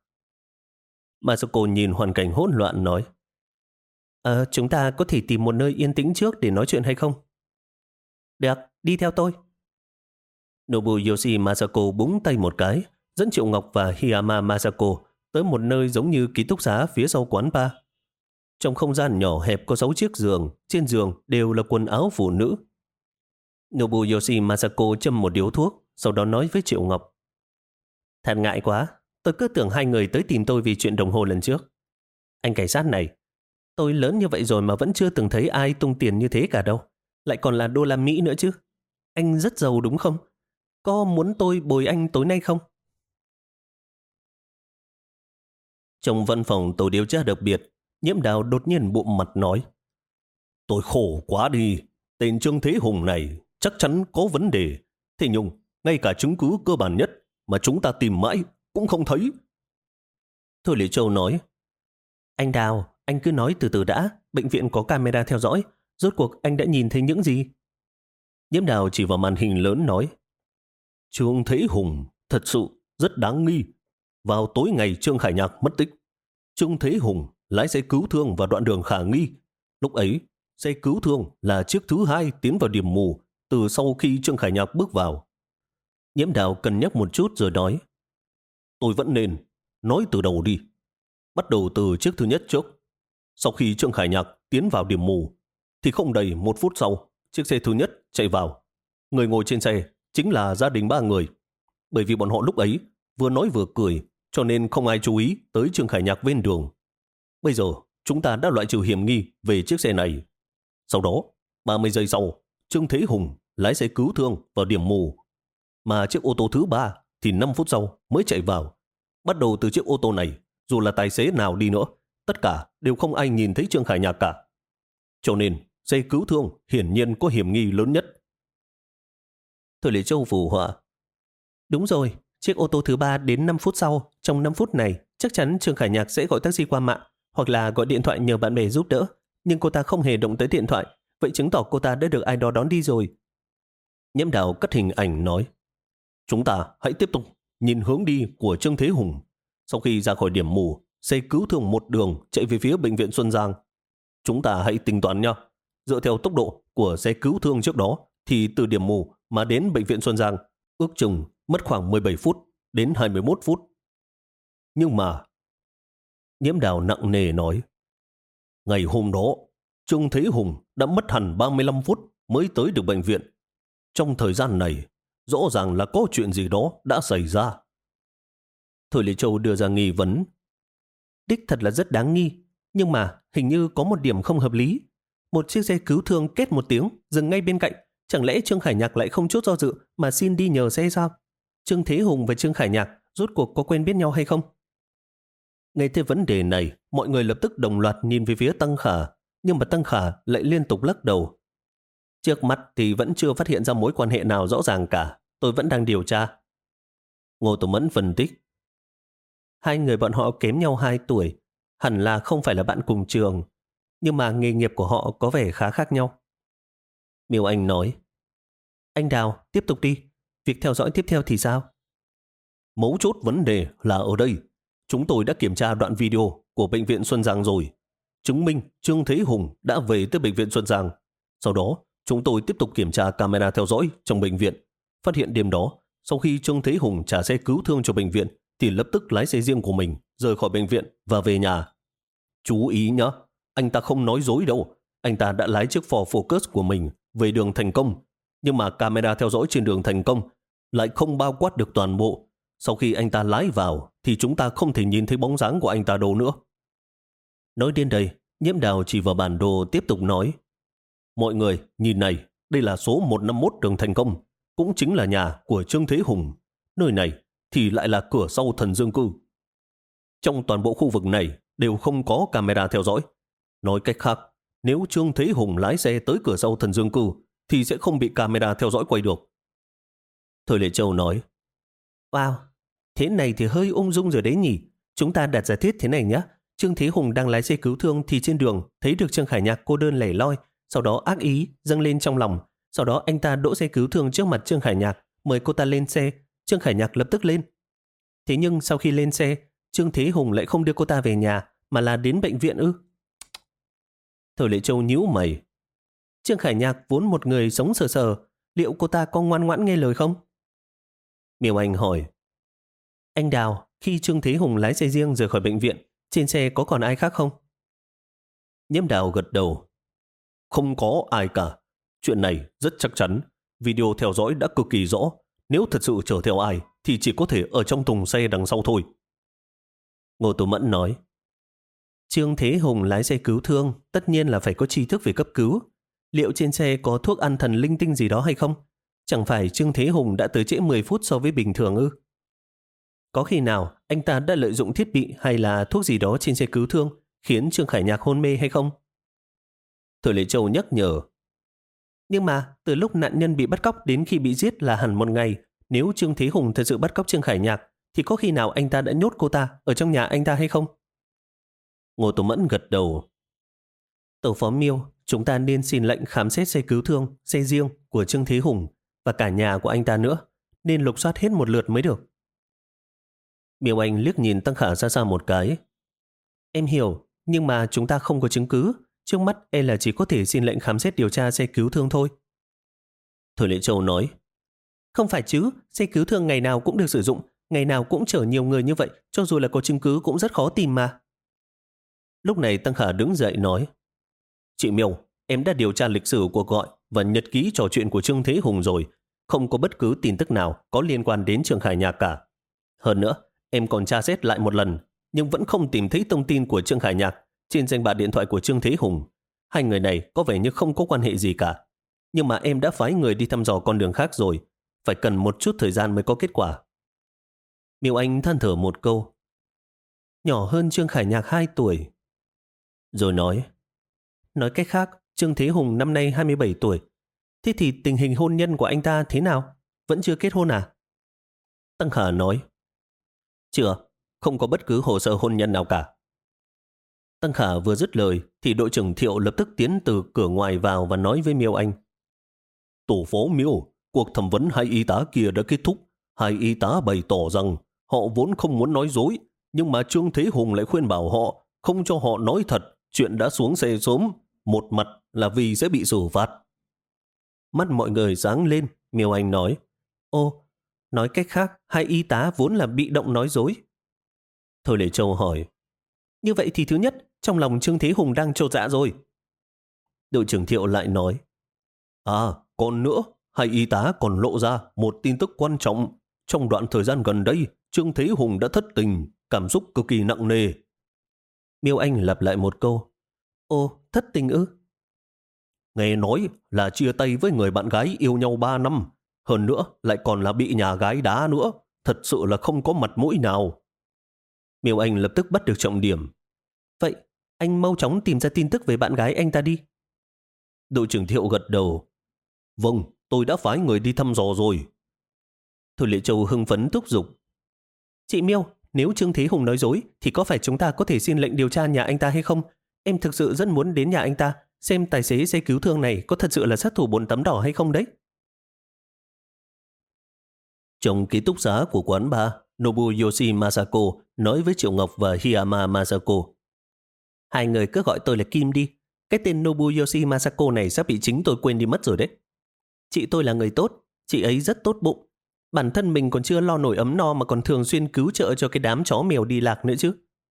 Masako nhìn hoàn cảnh hỗn loạn nói: Ờ, chúng ta có thể tìm một nơi yên tĩnh trước để nói chuyện hay không? Được, đi theo tôi. Nobuyoshi Masako búng tay một cái, dẫn Triệu Ngọc và Hiyama Masako tới một nơi giống như ký túc xá phía sau quán bar. Trong không gian nhỏ hẹp có sáu chiếc giường, trên giường đều là quần áo phụ nữ. Nobuyoshi Masako châm một điếu thuốc, sau đó nói với Triệu Ngọc: Thật ngại quá, tôi cứ tưởng hai người tới tìm tôi vì chuyện đồng hồ lần trước. Anh cảnh sát này, tôi lớn như vậy rồi mà vẫn chưa từng thấy ai tung tiền như thế cả đâu. Lại còn là đô la Mỹ nữa chứ. Anh rất giàu đúng không? Có muốn tôi bồi anh tối nay không? Trong văn phòng tổ điều tra đặc biệt, Nhiễm Đào đột nhiên bụm mặt nói: Tôi khổ quá đi. Tên Trương Thế Hùng này chắc chắn có vấn đề. Thế nhưng, ngay cả chứng cứ cơ bản nhất mà chúng ta tìm mãi cũng không thấy. Thôi Lệ Châu nói: Anh Đào, anh cứ nói từ từ đã. Bệnh viện có camera theo dõi. Rốt cuộc anh đã nhìn thấy những gì? Nhiễm Đào chỉ vào màn hình lớn nói: Trương Thế Hùng thật sự rất đáng nghi. Vào tối ngày Trương Khải Nhạc mất tích, Trương Thế Hùng lái xe cứu thương vào đoạn đường khả nghi. Lúc ấy, xe cứu thương là chiếc thứ hai tiến vào điểm mù từ sau khi Trương Khải Nhạc bước vào. Nhiễm Đào cân nhắc một chút rồi nói, tôi vẫn nên nói từ đầu đi. Bắt đầu từ chiếc thứ nhất trước. Sau khi Trương Khải Nhạc tiến vào điểm mù, thì không đầy một phút sau, chiếc xe thứ nhất chạy vào. Người ngồi trên xe chính là gia đình ba người. Bởi vì bọn họ lúc ấy vừa nói vừa cười, cho nên không ai chú ý tới Trương Khải Nhạc bên đường. Bây giờ chúng ta đã loại trừ hiểm nghi về chiếc xe này. Sau đó, ba mươi giây sau, Trương Thế Hùng lái xe cứu thương vào điểm mù. Mà chiếc ô tô thứ ba thì năm phút sau mới chạy vào. Bắt đầu từ chiếc ô tô này, dù là tài xế nào đi nữa, tất cả đều không ai nhìn thấy Trương Khải Nhạc cả. Cho nên, xe cứu thương hiển nhiên có hiểm nghi lớn nhất. Thôi Lệ Châu phù họa. Đúng rồi, chiếc ô tô thứ ba đến năm phút sau. Trong năm phút này, chắc chắn Trương Khải Nhạc sẽ gọi taxi qua mạng hoặc là gọi điện thoại nhờ bạn bè giúp đỡ. Nhưng cô ta không hề động tới điện thoại. Vậy chứng tỏ cô ta đã được ai đó đón đi rồi. Nhiễm Đào cắt hình ảnh nói, chúng ta hãy tiếp tục nhìn hướng đi của Trương Thế Hùng. Sau khi ra khỏi điểm mù, xe cứu thương một đường chạy về phía bệnh viện Xuân Giang. Chúng ta hãy tính toán nha. Dựa theo tốc độ của xe cứu thương trước đó, thì từ điểm mù mà đến bệnh viện Xuân Giang ước chừng mất khoảng mười bảy phút đến hai mươi mốt phút. Nhưng mà, Nhiễm Đào nặng nề nói, ngày hôm đó, Trương Thế Hùng đã mất hẳn ba mươi lăm phút mới tới được bệnh viện. Trong thời gian này, rõ ràng là có chuyện gì đó đã xảy ra. Thôi Lệ Châu đưa ra nghi vấn. Đích thật là rất đáng nghi, nhưng mà hình như có một điểm không hợp lý. Một chiếc xe cứu thương két một tiếng dừng ngay bên cạnh. Chẳng lẽ Trương Khải Nhạc lại không chút do dự mà xin đi nhờ xe sao? Trương Thế Hùng và Trương Khải Nhạc rốt cuộc có quen biết nhau hay không? Ngay tới vấn đề này, mọi người lập tức đồng loạt nhìn về phía Tăng Khả, nhưng mà Tăng Khả lại liên tục lắc đầu. Trước mắt thì vẫn chưa phát hiện ra mối quan hệ nào rõ ràng cả, tôi vẫn đang điều tra. Ngô Tổ Mẫn phân tích. Hai người bọn họ kém nhau hai tuổi, hẳn là không phải là bạn cùng trường, nhưng mà nghề nghiệp của họ có vẻ khá khác nhau. Miêu Anh nói, anh Đào, tiếp tục đi, việc theo dõi tiếp theo thì sao? Mấu chốt vấn đề là ở đây. Chúng tôi đã kiểm tra đoạn video của bệnh viện Xuân Giang rồi, chứng minh Trương Thế Hùng đã về tới bệnh viện Xuân Giang. Sau đó, chúng tôi tiếp tục kiểm tra camera theo dõi trong bệnh viện, phát hiện đêm đó, sau khi Trương Thế Hùng trả xe cứu thương cho bệnh viện, thì lập tức lái xe riêng của mình rời khỏi bệnh viện và về nhà. Chú ý nhé, anh ta không nói dối đâu. Anh ta đã lái chiếc Ford Focus của mình về đường Thành Công, nhưng mà camera theo dõi trên đường Thành Công lại không bao quát được toàn bộ. Sau khi anh ta lái vào thì chúng ta không thể nhìn thấy bóng dáng của anh ta đâu nữa. Nói đến đây, Nhiễm Đào chỉ vào bản đồ tiếp tục nói, mọi người nhìn này, đây là số một năm mốt đường Thành Công, cũng chính là nhà của Trương Thế Hùng. Nơi này thì lại là cửa sau thần dương cư. Trong toàn bộ khu vực này đều không có camera theo dõi. Nói cách khác, nếu Trương Thế Hùng lái xe tới cửa sau thần dương cư thì sẽ không bị camera theo dõi quay được. Thời Lệ Châu nói, wow, thế này thì hơi ung dung rồi đấy nhỉ. Chúng ta đặt giả thiết thế này nhé. Trương Thế Hùng đang lái xe cứu thương thì trên đường thấy được Trương Khải Nhạc cô đơn lẻ loi, sau đó ác ý dâng lên trong lòng. Sau đó anh ta đỗ xe cứu thương trước mặt Trương Khải Nhạc, mời cô ta lên xe. Trương Khải Nhạc lập tức lên. Thế nhưng sau khi lên xe, Trương Thế Hùng lại không đưa cô ta về nhà mà là đến bệnh viện ư? Thời Lệ Châu nhíu mày. Trương Khải Nhạc vốn một người sống sờ sờ, liệu cô ta có ngoan ngoãn nghe lời không? Miêu Anh hỏi, anh Đào, khi Trương Thế Hùng lái xe riêng rời khỏi bệnh viện, trên xe có còn ai khác không? Nhiễm Đào gật đầu. Không có ai cả. Chuyện này rất chắc chắn. Video theo dõi đã cực kỳ rõ. Nếu thật sự chở theo ai thì chỉ có thể ở trong thùng xe đằng sau thôi. Ngô Tổ Mẫn nói, Trương Thế Hùng lái xe cứu thương tất nhiên là phải có tri thức về cấp cứu. Liệu trên xe có thuốc an thần linh tinh gì đó hay không? Chẳng phải Trương Thế Hùng đã tới trễ mười phút so với bình thường ư? Có khi nào anh ta đã lợi dụng thiết bị hay là thuốc gì đó trên xe cứu thương khiến Trương Khải Nhạc hôn mê hay không? Thời Lệ Châu nhắc nhở. Nhưng mà từ lúc nạn nhân bị bắt cóc đến khi bị giết là hẳn một ngày. Nếu Trương Thế Hùng thật sự bắt cóc Trương Khải Nhạc thì có khi nào anh ta đã nhốt cô ta ở trong nhà anh ta hay không? Ngô Tổ Mẫn gật đầu. Tổ phó Miêu, chúng ta nên xin lệnh khám xét xe cứu thương, xe riêng của Trương Thế Hùng và cả nhà của anh ta nữa. Nên lục soát hết một lượt mới được. Miêu Anh liếc nhìn Tăng Khả xa xa một cái. Em hiểu, nhưng mà chúng ta không có chứng cứ. Trước mắt em là chỉ có thể xin lệnh khám xét điều tra xe cứu thương thôi. Thời Lệ Châu nói, Không phải chứ, xe cứu thương ngày nào cũng được sử dụng, ngày nào cũng chở nhiều người như vậy, cho dù là có chứng cứ cũng rất khó tìm mà. Lúc này Tăng Khả đứng dậy nói, chị Miêu, em đã điều tra lịch sử cuộc gọi và nhật ký trò chuyện của Trương Thế Hùng rồi. Không có bất cứ tin tức nào có liên quan đến Trương Khải Nhạc cả. Hơn nữa, em còn tra xét lại một lần, nhưng vẫn không tìm thấy thông tin của Trương Khải Nhạc trên danh bạ điện thoại của Trương Thế Hùng. Hai người này có vẻ như không có quan hệ gì cả. Nhưng mà em đã phái người đi thăm dò con đường khác rồi. Phải cần một chút thời gian mới có kết quả. Miêu Anh than thở một câu. Nhỏ hơn Trương Khải Nhạc hai tuổi. Rồi nói, nói cách khác, Trương Thế Hùng năm nay hai mươi bảy tuổi. Thế thì tình hình hôn nhân của anh ta thế nào? Vẫn chưa kết hôn à? Tăng Khả nói, chưa, không có bất cứ hồ sơ hôn nhân nào cả. Tăng Khả vừa dứt lời thì đội trưởng Thiệu lập tức tiến từ cửa ngoài vào và nói với Miêu Anh, tổ phó Miêu, cuộc thẩm vấn hai y tá kia đã kết thúc. Hai y tá bày tỏ rằng họ vốn không muốn nói dối, nhưng mà Trương Thế Hùng lại khuyên bảo họ không cho họ nói thật chuyện đã xuống xe sớm, một mặt là vì sẽ bị xử phạt. Mắt mọi người sáng lên, Miêu Anh nói, ô, nói cách khác, hai y tá vốn là bị động nói dối. Thôi Lệ Châu hỏi, như vậy thì thứ nhất, trong lòng Trương Thế Hùng đang trột dạ rồi. Đội trưởng Thiệu lại nói, à, còn nữa, hai y tá còn lộ ra một tin tức quan trọng. Trong đoạn thời gian gần đây, Trương Thế Hùng đã thất tình, cảm xúc cực kỳ nặng nề. Miêu Anh lặp lại một câu, ô, thất tình ư? Nghe nói là chia tay với người bạn gái yêu nhau ba năm, hơn nữa lại còn là bị nhà gái đá nữa, thật sự là không có mặt mũi nào. Miêu Anh lập tức bắt được trọng điểm. Vậy, anh mau chóng tìm ra tin tức về bạn gái anh ta đi. Đội trưởng Thiệu gật đầu. Vâng, tôi đã phái người đi thăm dò rồi. Thôi Lệ Châu hưng phấn thúc giục. Chị Miêu, nếu Trương Thế Hùng nói dối thì có phải chúng ta có thể xin lệnh điều tra nhà anh ta hay không? Em thực sự rất muốn đến nhà anh ta, xem tài xế xe cứu thương này có thật sự là sát thủ bốn tấm đỏ hay không đấy. Trong ký túc xá của quán bar, Nobuyoshi Masako nói với Triệu Ngọc và Hiyama Masako. Hai người cứ gọi tôi là Kim đi. Cái tên Nobuyoshi Masako này sắp bị chính tôi quên đi mất rồi đấy. Chị tôi là người tốt, chị ấy rất tốt bụng. Bản thân mình còn chưa lo nổi ấm no mà còn thường xuyên cứu trợ cho cái đám chó mèo đi lạc nữa chứ.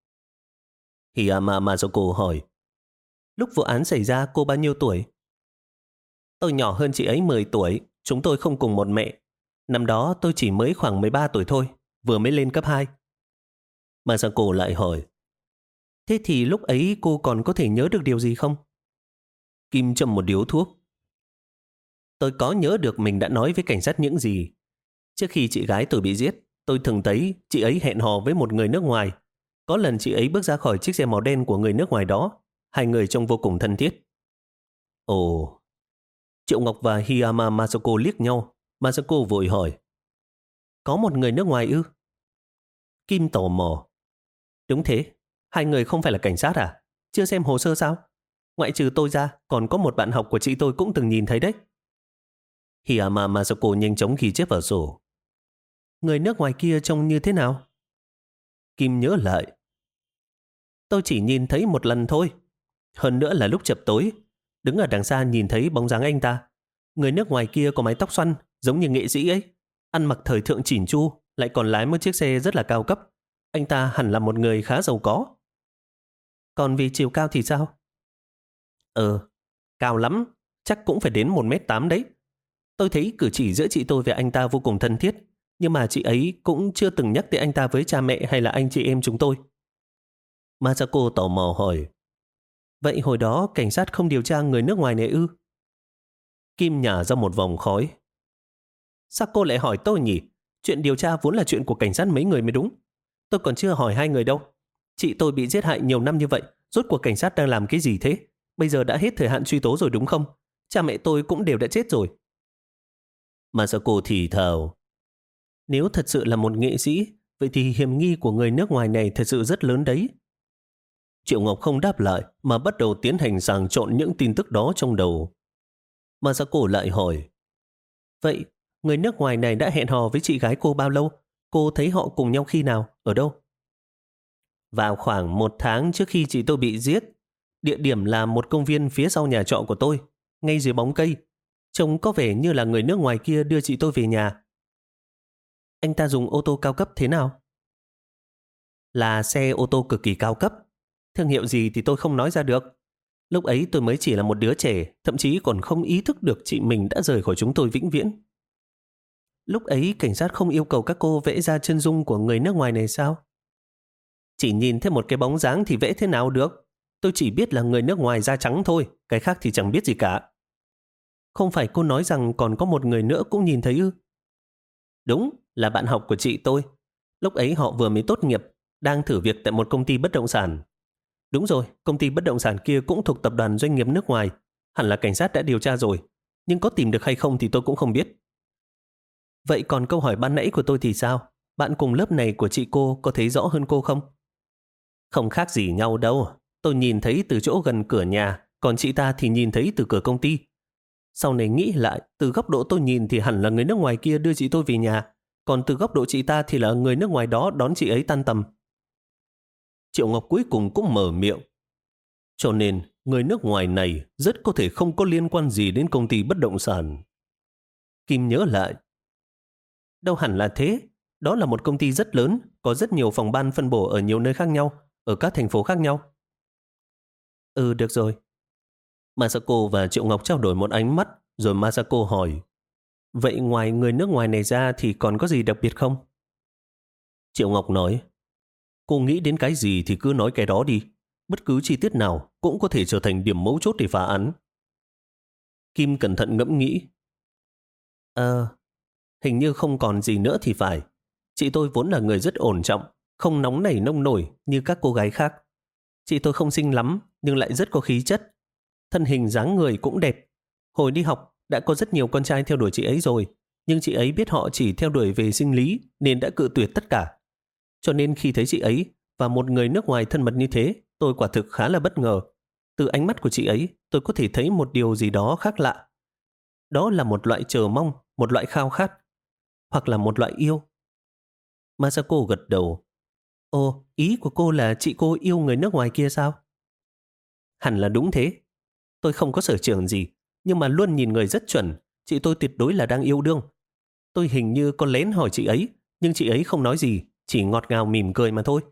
Hiyama Masako hỏi, lúc vụ án xảy ra cô bao nhiêu tuổi? Tôi nhỏ hơn chị ấy mười tuổi, chúng tôi không cùng một mẹ. Năm đó tôi chỉ mới khoảng mười ba tuổi thôi, vừa mới lên cấp hai. Masako lại hỏi, thế thì lúc ấy cô còn có thể nhớ được điều gì không? Kim châm một điếu thuốc. Tôi có nhớ được mình đã nói với cảnh sát những gì. Trước khi chị gái tôi bị giết, tôi thường thấy chị ấy hẹn hò với một người nước ngoài. Có lần chị ấy bước ra khỏi chiếc xe màu đen của người nước ngoài đó. Hai người trông vô cùng thân thiết. Ồ. Triệu Ngọc và Hiyama Masako liếc nhau. Masako vội hỏi, có một người nước ngoài ư? Kim tò mò. Đúng thế. Hai người không phải là cảnh sát à? Chưa xem hồ sơ sao? Ngoại trừ tôi ra, còn có một bạn học của chị tôi cũng từng nhìn thấy đấy. Hiyama Masako nhanh chóng ghi chép vào sổ. Người nước ngoài kia trông như thế nào? Kim nhớ lại. Tôi chỉ nhìn thấy một lần thôi. Hơn nữa là lúc chập tối. Đứng ở đằng xa nhìn thấy bóng dáng anh ta. Người nước ngoài kia có mái tóc xoăn, giống như nghệ sĩ ấy. Ăn mặc thời thượng chỉn chu, lại còn lái một chiếc xe rất là cao cấp. Anh ta hẳn là một người khá giàu có. Còn vì chiều cao thì sao? Ờ, cao lắm. Chắc cũng phải đến một mét tám đấy. Tôi thấy cử chỉ giữa chị tôi và anh ta vô cùng thân thiết. Nhưng mà chị ấy cũng chưa từng nhắc tới anh ta với cha mẹ hay là anh chị em chúng tôi. Masako tò mò hỏi, vậy hồi đó cảnh sát không điều tra người nước ngoài này ư? Kim nhả ra một vòng khói. Sao cô lại hỏi tôi nhỉ? Chuyện điều tra vốn là chuyện của cảnh sát mấy người mới đúng. Tôi còn chưa hỏi hai người đâu. Chị tôi bị giết hại nhiều năm như vậy, rốt cuộc cảnh sát đang làm cái gì thế? Bây giờ đã hết thời hạn truy tố rồi đúng không? Cha mẹ tôi cũng đều đã chết rồi. Masako thì thào. Nếu thật sự là một nghệ sĩ, vậy thì hiểm nghi của người nước ngoài này thật sự rất lớn đấy. Triệu Ngọc không đáp lại mà bắt đầu tiến hành sàng trộn những tin tức đó trong đầu. Masako lại hỏi, vậy người nước ngoài này đã hẹn hò với chị gái cô bao lâu? Cô thấy họ cùng nhau khi nào? Ở đâu? Vào khoảng một tháng trước khi chị tôi bị giết. Địa điểm là một công viên phía sau nhà trọ của tôi, ngay dưới bóng cây. Trông có vẻ như là người nước ngoài kia đưa chị tôi về nhà. Anh ta dùng ô tô cao cấp thế nào? Là xe ô tô cực kỳ cao cấp. Thương hiệu gì thì tôi không nói ra được. Lúc ấy tôi mới chỉ là một đứa trẻ, thậm chí còn không ý thức được chị mình đã rời khỏi chúng tôi vĩnh viễn. Lúc ấy cảnh sát không yêu cầu các cô vẽ ra chân dung của người nước ngoài này sao? Chỉ nhìn thấy một cái bóng dáng thì vẽ thế nào được? Tôi chỉ biết là người nước ngoài da trắng thôi, cái khác thì chẳng biết gì cả. Không phải cô nói rằng còn có một người nữa cũng nhìn thấy ư? Đúng, là bạn học của chị tôi. Lúc ấy họ vừa mới tốt nghiệp, đang thử việc tại một công ty bất động sản. Đúng rồi, công ty bất động sản kia cũng thuộc tập đoàn doanh nghiệp nước ngoài. Hẳn là cảnh sát đã điều tra rồi, nhưng có tìm được hay không thì tôi cũng không biết. Vậy còn câu hỏi ban nãy của tôi thì sao? Bạn cùng lớp này của chị cô có thấy rõ hơn cô không? Không khác gì nhau đâu. Tôi nhìn thấy từ chỗ gần cửa nhà, còn chị ta thì nhìn thấy từ cửa công ty. Sau này nghĩ lại, từ góc độ tôi nhìn thì hẳn là người nước ngoài kia đưa chị tôi về nhà, còn từ góc độ chị ta thì là người nước ngoài đó đón chị ấy tan tầm. Triệu Ngọc cuối cùng cũng mở miệng. Cho nên, người nước ngoài này rất có thể không có liên quan gì đến công ty bất động sản. Kim nhớ lại. Đâu hẳn là thế. Đó là một công ty rất lớn, có rất nhiều phòng ban phân bổ ở nhiều nơi khác nhau, ở các thành phố khác nhau. Ừ, được rồi. Masako và Triệu Ngọc trao đổi một ánh mắt, rồi Masako hỏi. Vậy ngoài người nước ngoài này ra thì còn có gì đặc biệt không? Triệu Ngọc nói. Cô nghĩ đến cái gì thì cứ nói cái đó đi. Bất cứ chi tiết nào cũng có thể trở thành điểm mấu chốt để phá án. Kim cẩn thận ngẫm nghĩ. Ờ, hình như không còn gì nữa thì phải. Chị tôi vốn là người rất ổn trọng, không nóng nảy nông nổi như các cô gái khác. Chị tôi không xinh lắm nhưng lại rất có khí chất. Thân hình dáng người cũng đẹp. Hồi đi học đã có rất nhiều con trai theo đuổi chị ấy rồi, nhưng chị ấy biết họ chỉ theo đuổi về sinh lý nên đã cự tuyệt tất cả. Cho nên khi thấy chị ấy và một người nước ngoài thân mật như thế, tôi quả thực khá là bất ngờ. Từ ánh mắt của chị ấy, tôi có thể thấy một điều gì đó khác lạ. Đó là một loại chờ mong, một loại khao khát, hoặc là một loại yêu. Masako gật đầu. Ồ, ý của cô là chị cô yêu người nước ngoài kia sao? Hẳn là đúng thế. Tôi không có sở trường gì, nhưng mà luôn nhìn người rất chuẩn. Chị tôi tuyệt đối là đang yêu đương. Tôi hình như có lén hỏi chị ấy, nhưng chị ấy không nói gì, chỉ ngọt ngào mỉm cười mà thôi.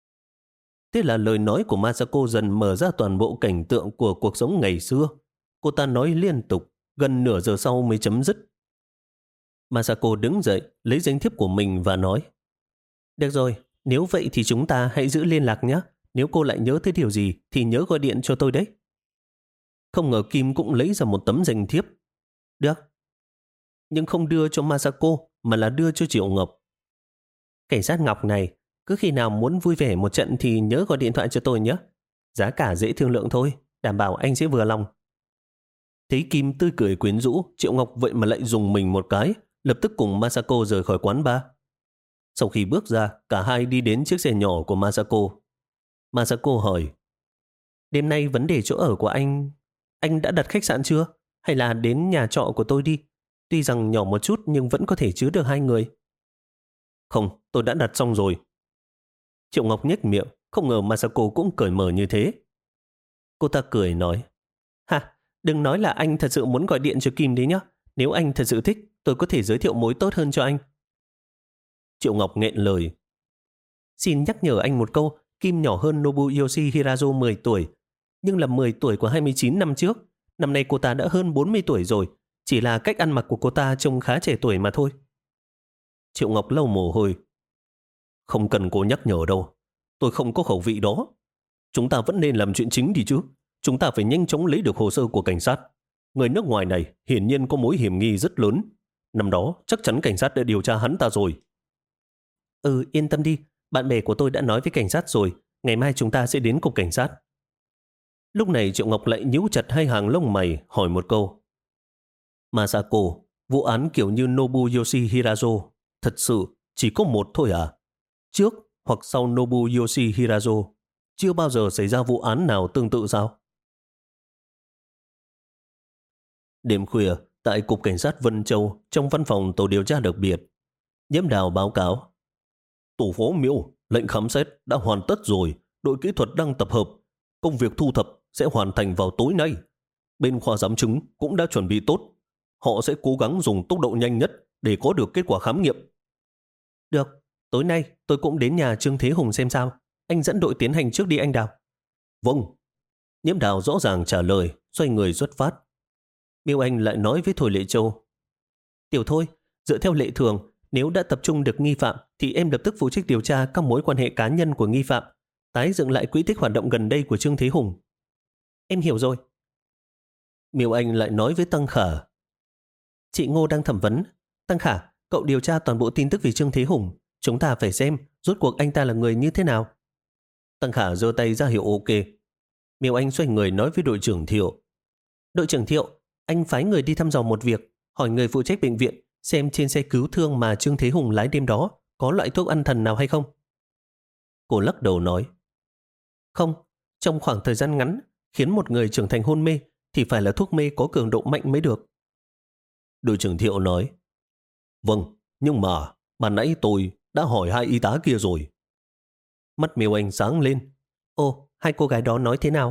Thế là lời nói của Masako dần mở ra toàn bộ cảnh tượng của cuộc sống ngày xưa. Cô ta nói liên tục, gần nửa giờ sau mới chấm dứt. Masako đứng dậy, lấy danh thiếp của mình và nói. Được rồi, nếu vậy thì chúng ta hãy giữ liên lạc nhé. Nếu cô lại nhớ tới điều gì thì nhớ gọi điện cho tôi đấy. Không ngờ Kim cũng lấy ra một tấm danh thiếp. Được. Nhưng không đưa cho Masako mà là đưa cho Triệu Ngọc. Cảnh sát Ngọc này, cứ khi nào muốn vui vẻ một trận thì nhớ gọi điện thoại cho tôi nhé. Giá cả dễ thương lượng thôi, đảm bảo anh sẽ vừa lòng. Thấy Kim tươi cười quyến rũ, Triệu Ngọc vậy mà lại dùng mình một cái, lập tức cùng Masako rời khỏi quán bar. Sau khi bước ra, cả hai đi đến chiếc xe nhỏ của Masako. Masako hỏi, đêm nay vấn đề chỗ ở của anh, anh đã đặt khách sạn chưa? Hay là đến nhà trọ của tôi đi? Tuy rằng nhỏ một chút nhưng vẫn có thể chứa được hai người. Không, tôi đã đặt xong rồi. Triệu Ngọc nhếch miệng, không ngờ Masako cũng cởi mở như thế. Cô ta cười nói, ha, đừng nói là anh thật sự muốn gọi điện cho Kim đấy nhá. Nếu anh thật sự thích, tôi có thể giới thiệu mối tốt hơn cho anh. Triệu Ngọc nghẹn lời. Xin nhắc nhở anh một câu, Kim nhỏ hơn Nobuyoshi Hirazo mười tuổi, nhưng là mười tuổi của hai mươi chín năm trước. Năm nay cô ta đã hơn bốn mươi tuổi rồi, chỉ là cách ăn mặc của cô ta trông khá trẻ tuổi mà thôi. Triệu Ngọc lau mồ hôi. Không cần cô nhắc nhở đâu, tôi không có khẩu vị đó. Chúng ta vẫn nên làm chuyện chính đi chứ. Chúng ta phải nhanh chóng lấy được hồ sơ của cảnh sát. Người nước ngoài này hiển nhiên có mối hiểm nghi rất lớn. Năm đó chắc chắn cảnh sát đã điều tra hắn ta rồi. Ừ, yên tâm đi. Bạn bè của tôi đã nói với cảnh sát rồi. Ngày mai chúng ta sẽ đến cục cảnh sát. Lúc này Triệu Ngọc lại nhíu chặt hai hàng lông mày hỏi một câu. Masako, vụ án kiểu như Nobuyoshi Hirazo thật sự chỉ có một thôi à? Trước hoặc sau Nobuyoshi Hirazo chưa bao giờ xảy ra vụ án nào tương tự sao? Đêm khuya, tại Cục Cảnh sát Vân Châu, trong văn phòng tổ điều tra đặc biệt, Nhiễm Đào báo cáo. Tổ phó Miêu, lệnh khám xét đã hoàn tất rồi, đội kỹ thuật đang tập hợp. Công việc thu thập sẽ hoàn thành vào tối nay. Bên khoa giám chứng cũng đã chuẩn bị tốt. Họ sẽ cố gắng dùng tốc độ nhanh nhất để có được kết quả khám nghiệm. Được, tối nay tôi cũng đến nhà Trương Thế Hùng xem sao. Anh dẫn đội tiến hành trước đi anh Đào. Vâng. Nhiễm Đào rõ ràng trả lời, xoay người xuất phát. Miêu Anh lại nói với Thôi Lệ Châu. Tiểu Thôi, dựa theo lệ thường, nếu đã tập trung được nghi phạm thì em lập tức phụ trách điều tra các mối quan hệ cá nhân của nghi phạm, tái dựng lại quỹ tích hoạt động gần đây của Trương Thế Hùng. Em hiểu rồi. Miêu Anh lại nói với Tăng Khả. Chị Ngô đang thẩm vấn. Tăng Khả, cậu điều tra toàn bộ tin tức về Trương Thế Hùng. Chúng ta phải xem rốt cuộc anh ta là người như thế nào. Tăng Khả giơ tay ra hiệu ok. Miêu Anh xoay người nói với đội trưởng Thiệu. Đội trưởng Thiệu, anh phái người đi thăm dò một việc, hỏi người phụ trách bệnh viện xem trên xe cứu thương mà Trương Thế Hùng lái đêm đó có loại thuốc ăn thần nào hay không. Cô lắc đầu nói. Không, trong khoảng thời gian ngắn khiến một người trưởng thành hôn mê thì phải là thuốc mê có cường độ mạnh mới được. Đội trưởng Thiệu nói. Vâng, nhưng mà mà nãy tôi đã hỏi hai y tá kia rồi. Mắt Miêu Anh sáng lên. Ồ, hai cô gái đó nói thế nào?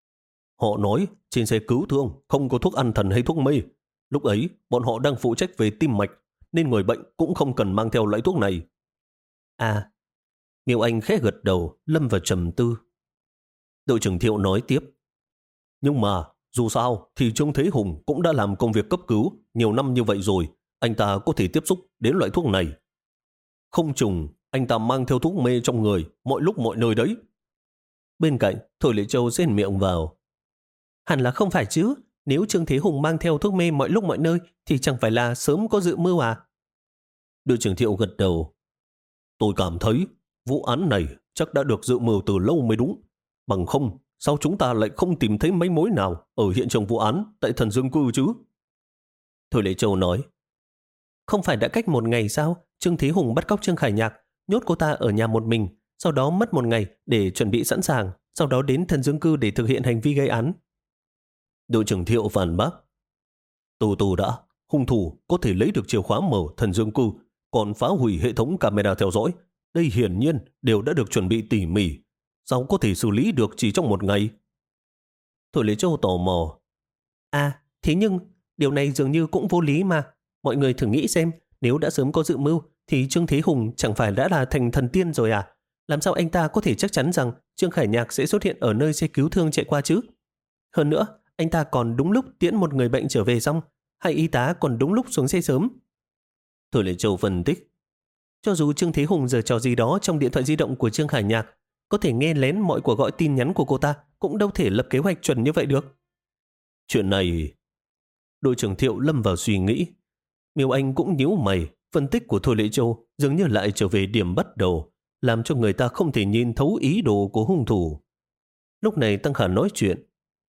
Họ nói trên xe cứu thương không có thuốc ăn thần hay thuốc mê. Lúc ấy bọn họ đang phụ trách về tim mạch nên người bệnh cũng không cần mang theo loại thuốc này. À, Miêu Anh khẽ gật đầu, lâm vào trầm tư. Đội trưởng Thiệu nói tiếp. Nhưng mà dù sao thì Trương Thế Hùng cũng đã làm công việc cấp cứu nhiều năm như vậy rồi. Anh ta có thể tiếp xúc đến loại thuốc này. Không chừng anh ta mang theo thuốc mê trong người mọi lúc mọi nơi đấy. Bên cạnh, Thôi Lệ Châu xen miệng vào. Hẳn là không phải chứ. Nếu Trương Thế Hùng mang theo thuốc mê mọi lúc mọi nơi thì chẳng phải là sớm có dự mưu à? Đội trưởng Thiệu gật đầu. Tôi cảm thấy vụ án này chắc đã được dự mưu từ lâu mới đúng. Bằng không, sao chúng ta lại không tìm thấy mấy mối nào ở hiện trường vụ án tại Thần Dương Cư chứ? Thôi Lệ Châu nói. Không phải đã cách một ngày sao? Trương Thế Hùng bắt cóc Trương Khải Nhạc, nhốt cô ta ở nhà một mình, sau đó mất một ngày để chuẩn bị sẵn sàng, sau đó đến Thần Dương Cư để thực hiện hành vi gây án. Đội trưởng Thiệu phản bác. Từ từ đã, hung thủ có thể lấy được chìa khóa mở Thần Dương Cư, còn phá hủy hệ thống camera theo dõi. Đây hiển nhiên đều đã được chuẩn bị tỉ mỉ. Sao có thể xử lý được chỉ trong một ngày? Thôi Lệ Châu tò mò. À, thế nhưng điều này dường như cũng vô lý mà. Mọi người thử nghĩ xem, nếu đã sớm có dự mưu thì Trương Thế Hùng chẳng phải đã là thành thần tiên rồi à? Làm sao anh ta có thể chắc chắn rằng Trương Khải Nhạc sẽ xuất hiện ở nơi xe cứu thương chạy qua chứ? Hơn nữa, anh ta còn đúng lúc tiễn một người bệnh trở về xong, hay y tá còn đúng lúc xuống xe sớm. Thôi Lệ Châu phân tích. Cho dù Trương Thế Hùng giở trò gì đó trong điện thoại di động của Trương Khải Nhạc, có thể nghe lén mọi cuộc gọi tin nhắn của cô ta, cũng đâu thể lập kế hoạch chuẩn như vậy được. Chuyện này... Đội trưởng Thiệu lâm vào suy nghĩ. Miêu Anh cũng nhíu mày. Phân tích của Thôi Lệ Châu dường như lại trở về điểm bắt đầu, làm cho người ta không thể nhìn thấu ý đồ của hung thủ. Lúc này Tăng Khả nói chuyện.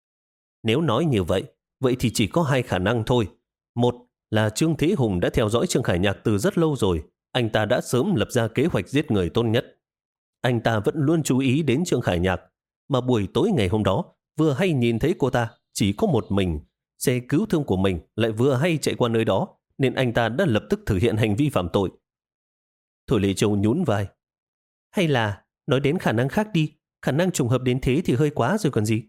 Nếu nói như vậy, vậy thì chỉ có hai khả năng thôi. Một là Trương Thế Hùng đã theo dõi Trương Khải Nhạc từ rất lâu rồi. Anh ta đã sớm lập ra kế hoạch giết người tốt nhất. Anh ta vẫn luôn chú ý đến Trương Khải Nhạc, mà buổi tối ngày hôm đó vừa hay nhìn thấy cô ta chỉ có một mình. Xe cứu thương của mình lại vừa hay chạy qua nơi đó, nên anh ta đã lập tức thực hiện hành vi phạm tội. Thôi Lệ Châu nhún vai. Hay là nói đến khả năng khác đi, khả năng trùng hợp đến thế thì hơi quá rồi còn gì.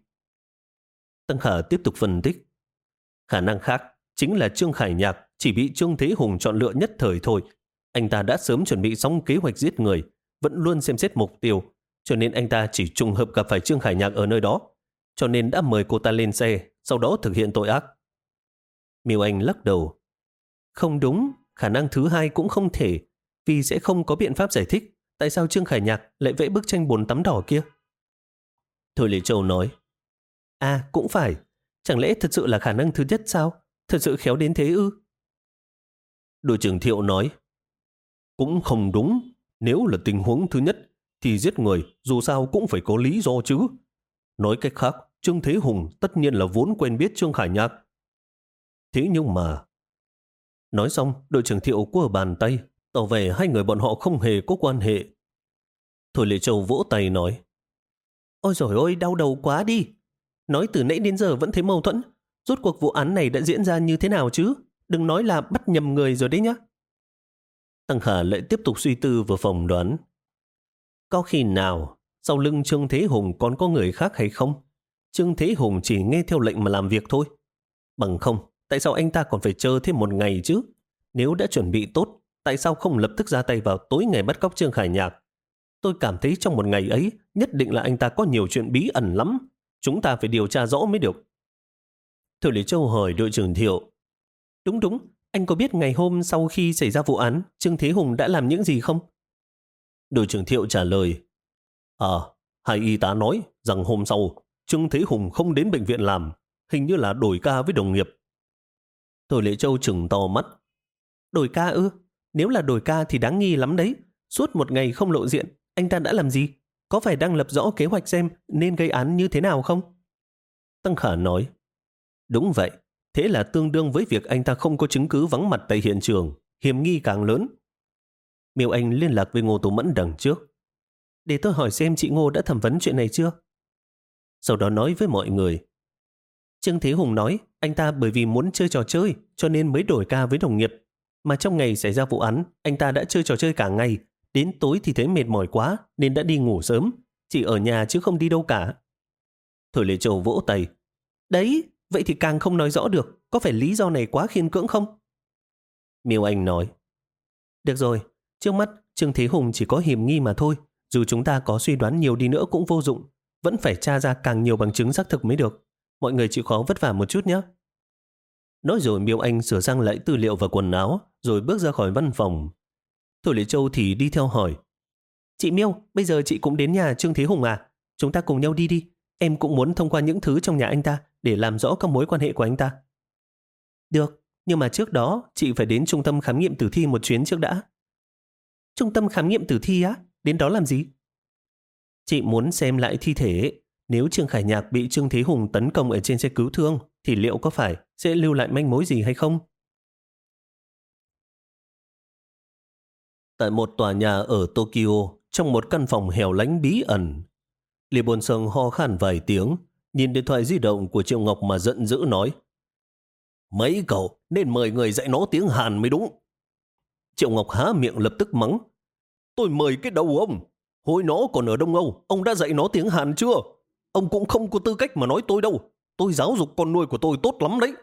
Tăng Khả tiếp tục phân tích. Khả năng khác chính là Trương Khải Nhạc chỉ bị Trương Thế Hùng chọn lựa nhất thời thôi. Anh ta đã sớm chuẩn bị xong kế hoạch giết người, vẫn luôn xem xét mục tiêu, cho nên anh ta chỉ trùng hợp gặp phải Trương Khải Nhạc ở nơi đó, cho nên đã mời cô ta lên xe, sau đó thực hiện tội ác. Miêu Anh lắc đầu. Không đúng, khả năng thứ hai cũng không thể, vì sẽ không có biện pháp giải thích tại sao Trương Khải Nhạc lại vẽ bức tranh bồn tắm đỏ kia. Thôi Lệ Châu nói. À, cũng phải, chẳng lẽ thật sự là khả năng thứ nhất sao? Thật sự khéo đến thế ư? Đội trưởng Thiệu nói. Cũng không đúng, nếu là tình huống thứ nhất thì giết người dù sao cũng phải có lý do chứ. Nói cách khác, Trương Thế Hùng tất nhiên là vốn quen biết Trương Khải Nhạc. Thế nhưng mà... Nói xong, đội trưởng Thiệu cua bàn tay, tỏ vẻ hai người bọn họ không hề có quan hệ. Thôi Lệ Châu vỗ tay nói. Ôi dồi ôi, đau đầu quá đi. Nói từ nãy đến giờ vẫn thấy mâu thuẫn. Rốt cuộc vụ án này đã diễn ra như thế nào chứ? Đừng nói là bắt nhầm người rồi đấy nhá. Tăng Khả lại tiếp tục suy tư và phỏng đoán. Có khi nào sau lưng Trương Thế Hùng còn có người khác hay không? Trương Thế Hùng chỉ nghe theo lệnh mà làm việc thôi. Bằng không, tại sao anh ta còn phải chờ thêm một ngày chứ? Nếu đã chuẩn bị tốt, Tại sao không lập tức ra tay vào tối ngày bắt cóc Trương Khải Nhạc? Tôi cảm thấy trong một ngày ấy, nhất định là anh ta có nhiều chuyện bí ẩn lắm. Chúng ta phải điều tra rõ mới được. Thôi Lý Châu hỏi đội trưởng Thiệu. Đúng đúng, anh có biết ngày hôm sau khi xảy ra vụ án, Trương Thế Hùng đã làm những gì không? Đội trưởng Thiệu trả lời. À, hai y tá nói rằng hôm sau, Trương Thế Hùng không đến bệnh viện làm, hình như là đổi ca với đồng nghiệp. Thôi Lệ Châu trừng to mắt. Đổi ca ư? Nếu là đổi ca thì đáng nghi lắm đấy. Suốt một ngày không lộ diện, anh ta đã làm gì? Có phải đang lập rõ kế hoạch xem nên gây án như thế nào không? Tăng Khả nói. Đúng vậy, thế là tương đương với việc anh ta không có chứng cứ vắng mặt tại hiện trường, hiểm nghi càng lớn. Miêu Anh liên lạc với Ngô Tú Mẫn đằng trước. Để tôi hỏi xem chị Ngô đã thẩm vấn chuyện này chưa? Sau đó nói với mọi người. Trương Thế Hùng nói anh ta bởi vì muốn chơi trò chơi cho nên mới đổi ca với đồng nghiệp. Mà trong ngày xảy ra vụ án, anh ta đã chơi trò chơi cả ngày. Đến tối thì thấy mệt mỏi quá nên đã đi ngủ sớm. Chỉ ở nhà chứ không đi đâu cả. Thôi Lê Châu vỗ tay. Đấy, vậy thì càng không nói rõ được. Có phải lý do này quá khiên cưỡng không? Miêu Anh nói. Được rồi, trước mắt Trương Thế Hùng chỉ có hiểm nghi mà thôi. Dù chúng ta có suy đoán nhiều đi nữa cũng vô dụng. Vẫn phải tra ra càng nhiều bằng chứng xác thực mới được. Mọi người chịu khó vất vả một chút nhé. Nói rồi Miêu Anh sửa sang lại tư liệu và quần áo, rồi bước ra khỏi văn phòng. Thôi Lệ Châu thì đi theo hỏi. Chị Miêu, bây giờ chị cũng đến nhà Trương Thế Hùng à? Chúng ta cùng nhau đi đi. Em cũng muốn thông qua những thứ trong nhà anh ta để làm rõ các mối quan hệ của anh ta. Được, nhưng mà trước đó chị phải đến trung tâm khám nghiệm tử thi một chuyến trước đã. Trung tâm khám nghiệm tử thi á? Đến đó làm gì? Chị muốn xem lại thi thể. Nếu Trương Khải Nhạc bị Trương Thế Hùng tấn công ở trên xe cứu thương thì liệu có phải sẽ lưu lại manh mối gì hay không? Tại một tòa nhà ở Tokyo, trong một căn phòng hẻo lánh bí ẩn, Lý Bồn Sơn ho khan vài tiếng, nhìn điện thoại di động của Triệu Ngọc mà giận dữ nói. Mấy cậu nên mời người dạy nó tiếng Hàn mới đúng. Triệu Ngọc há miệng lập tức mắng. Tôi mời cái đầu ông. Hồi nó còn ở Đông Âu, ông đã dạy nó tiếng Hàn chưa? Ông cũng không có tư cách mà nói tôi đâu. Tôi giáo dục con nuôi của tôi tốt lắm đấy.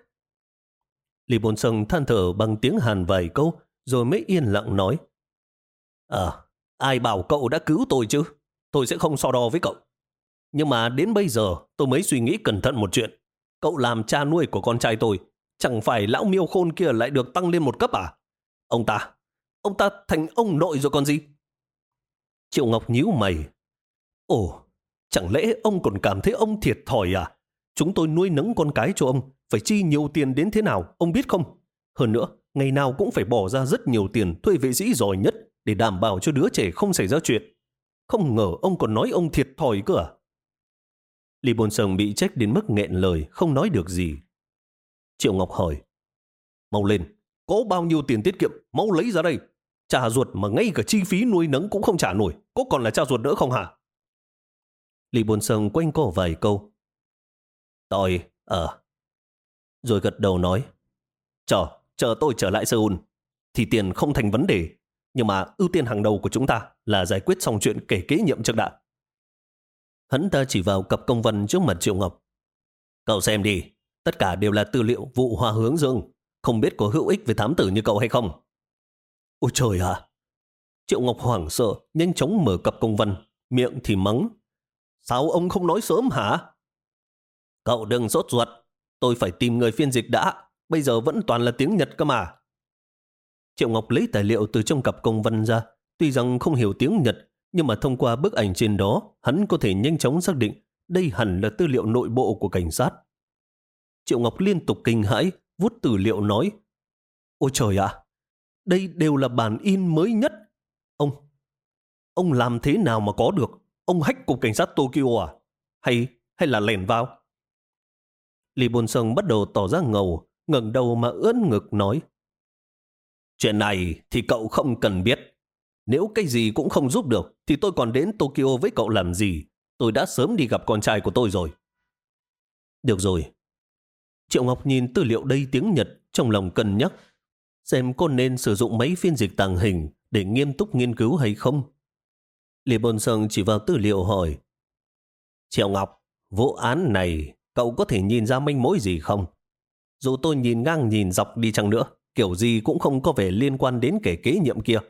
Lý Bồn Sơn than thở bằng tiếng Hàn vài câu, rồi mới yên lặng nói. À, ai bảo cậu đã cứu tôi chứ? Tôi sẽ không so đo với cậu. Nhưng mà đến bây giờ tôi mới suy nghĩ cẩn thận một chuyện. Cậu làm cha nuôi của con trai tôi, chẳng phải lão Miêu Khôn kia lại được tăng lên một cấp à? Ông ta, ông ta thành ông nội rồi còn gì? Triệu Ngọc nhíu mày. Ồ, chẳng lẽ ông còn cảm thấy ông thiệt thòi à? Chúng tôi nuôi nấng con cái cho ông, phải chi nhiều tiền đến thế nào, ông biết không? Hơn nữa, ngày nào cũng phải bỏ ra rất nhiều tiền thuê vệ sĩ giỏi nhất để đảm bảo cho đứa trẻ không xảy ra chuyện. Không ngờ ông còn nói ông thiệt thòi cơ à? Lý Bồn Sơn bị trách đến mức nghẹn lời, không nói được gì. Triệu Ngọc hỏi. Mau lên, có bao nhiêu tiền tiết kiệm, mau lấy ra đây. Cha ruột mà ngay cả chi phí nuôi nấng cũng không trả nổi, có còn là cha ruột nữa không hả? Lý Bồn Sơn quanh co vài câu. Tôi, ờ. Rồi gật đầu nói. Chờ, chờ tôi trở lại Seoul. Thì tiền không thành vấn đề. Nhưng mà ưu tiên hàng đầu của chúng ta là giải quyết xong chuyện kể kế nhiệm trước đã. Hắn ta chỉ vào cặp công văn trước mặt Triệu Ngọc. Cậu xem đi, tất cả đều là tư liệu vụ Hoa Hướng Dương. Không biết có hữu ích với thám tử như cậu hay không? Ôi trời ạ! Triệu Ngọc hoảng sợ, nhanh chóng mở cặp công văn, miệng thì mắng. Sao ông không nói sớm hả? Cậu đừng sốt ruột, tôi phải tìm người phiên dịch đã, bây giờ vẫn toàn là tiếng Nhật cơ mà. Triệu Ngọc lấy tài liệu từ trong cặp công văn ra, tuy rằng không hiểu tiếng Nhật, nhưng mà thông qua bức ảnh trên đó, hắn có thể nhanh chóng xác định đây hẳn là tư liệu nội bộ của cảnh sát. Triệu Ngọc liên tục kinh hãi, vuốt tư liệu nói. Ôi trời ạ, đây đều là bản in mới nhất. Ông, ông làm thế nào mà có được? Ông hack cục cảnh sát Tokyo à? Hay, hay là lẻn vào? Lý Bồn Sơn bắt đầu tỏ ra ngầu, ngẩng đầu mà ưỡn ngực nói. Chuyện này thì cậu không cần biết. Nếu cái gì cũng không giúp được thì tôi còn đến Tokyo với cậu làm gì? Tôi đã sớm đi gặp con trai của tôi rồi. Được rồi. Triệu Ngọc nhìn tư liệu đầy tiếng Nhật, trong lòng cân nhắc xem có nên sử dụng máy phiên dịch tàng hình để nghiêm túc nghiên cứu hay không. Lý Bồn Sơn chỉ vào tư liệu hỏi. Triệu Ngọc, vụ án này cậu có thể nhìn ra manh mối gì không? Dù tôi nhìn ngang nhìn dọc đi chăng nữa, kiểu gì cũng không có vẻ liên quan đến kẻ kế nhiệm kia.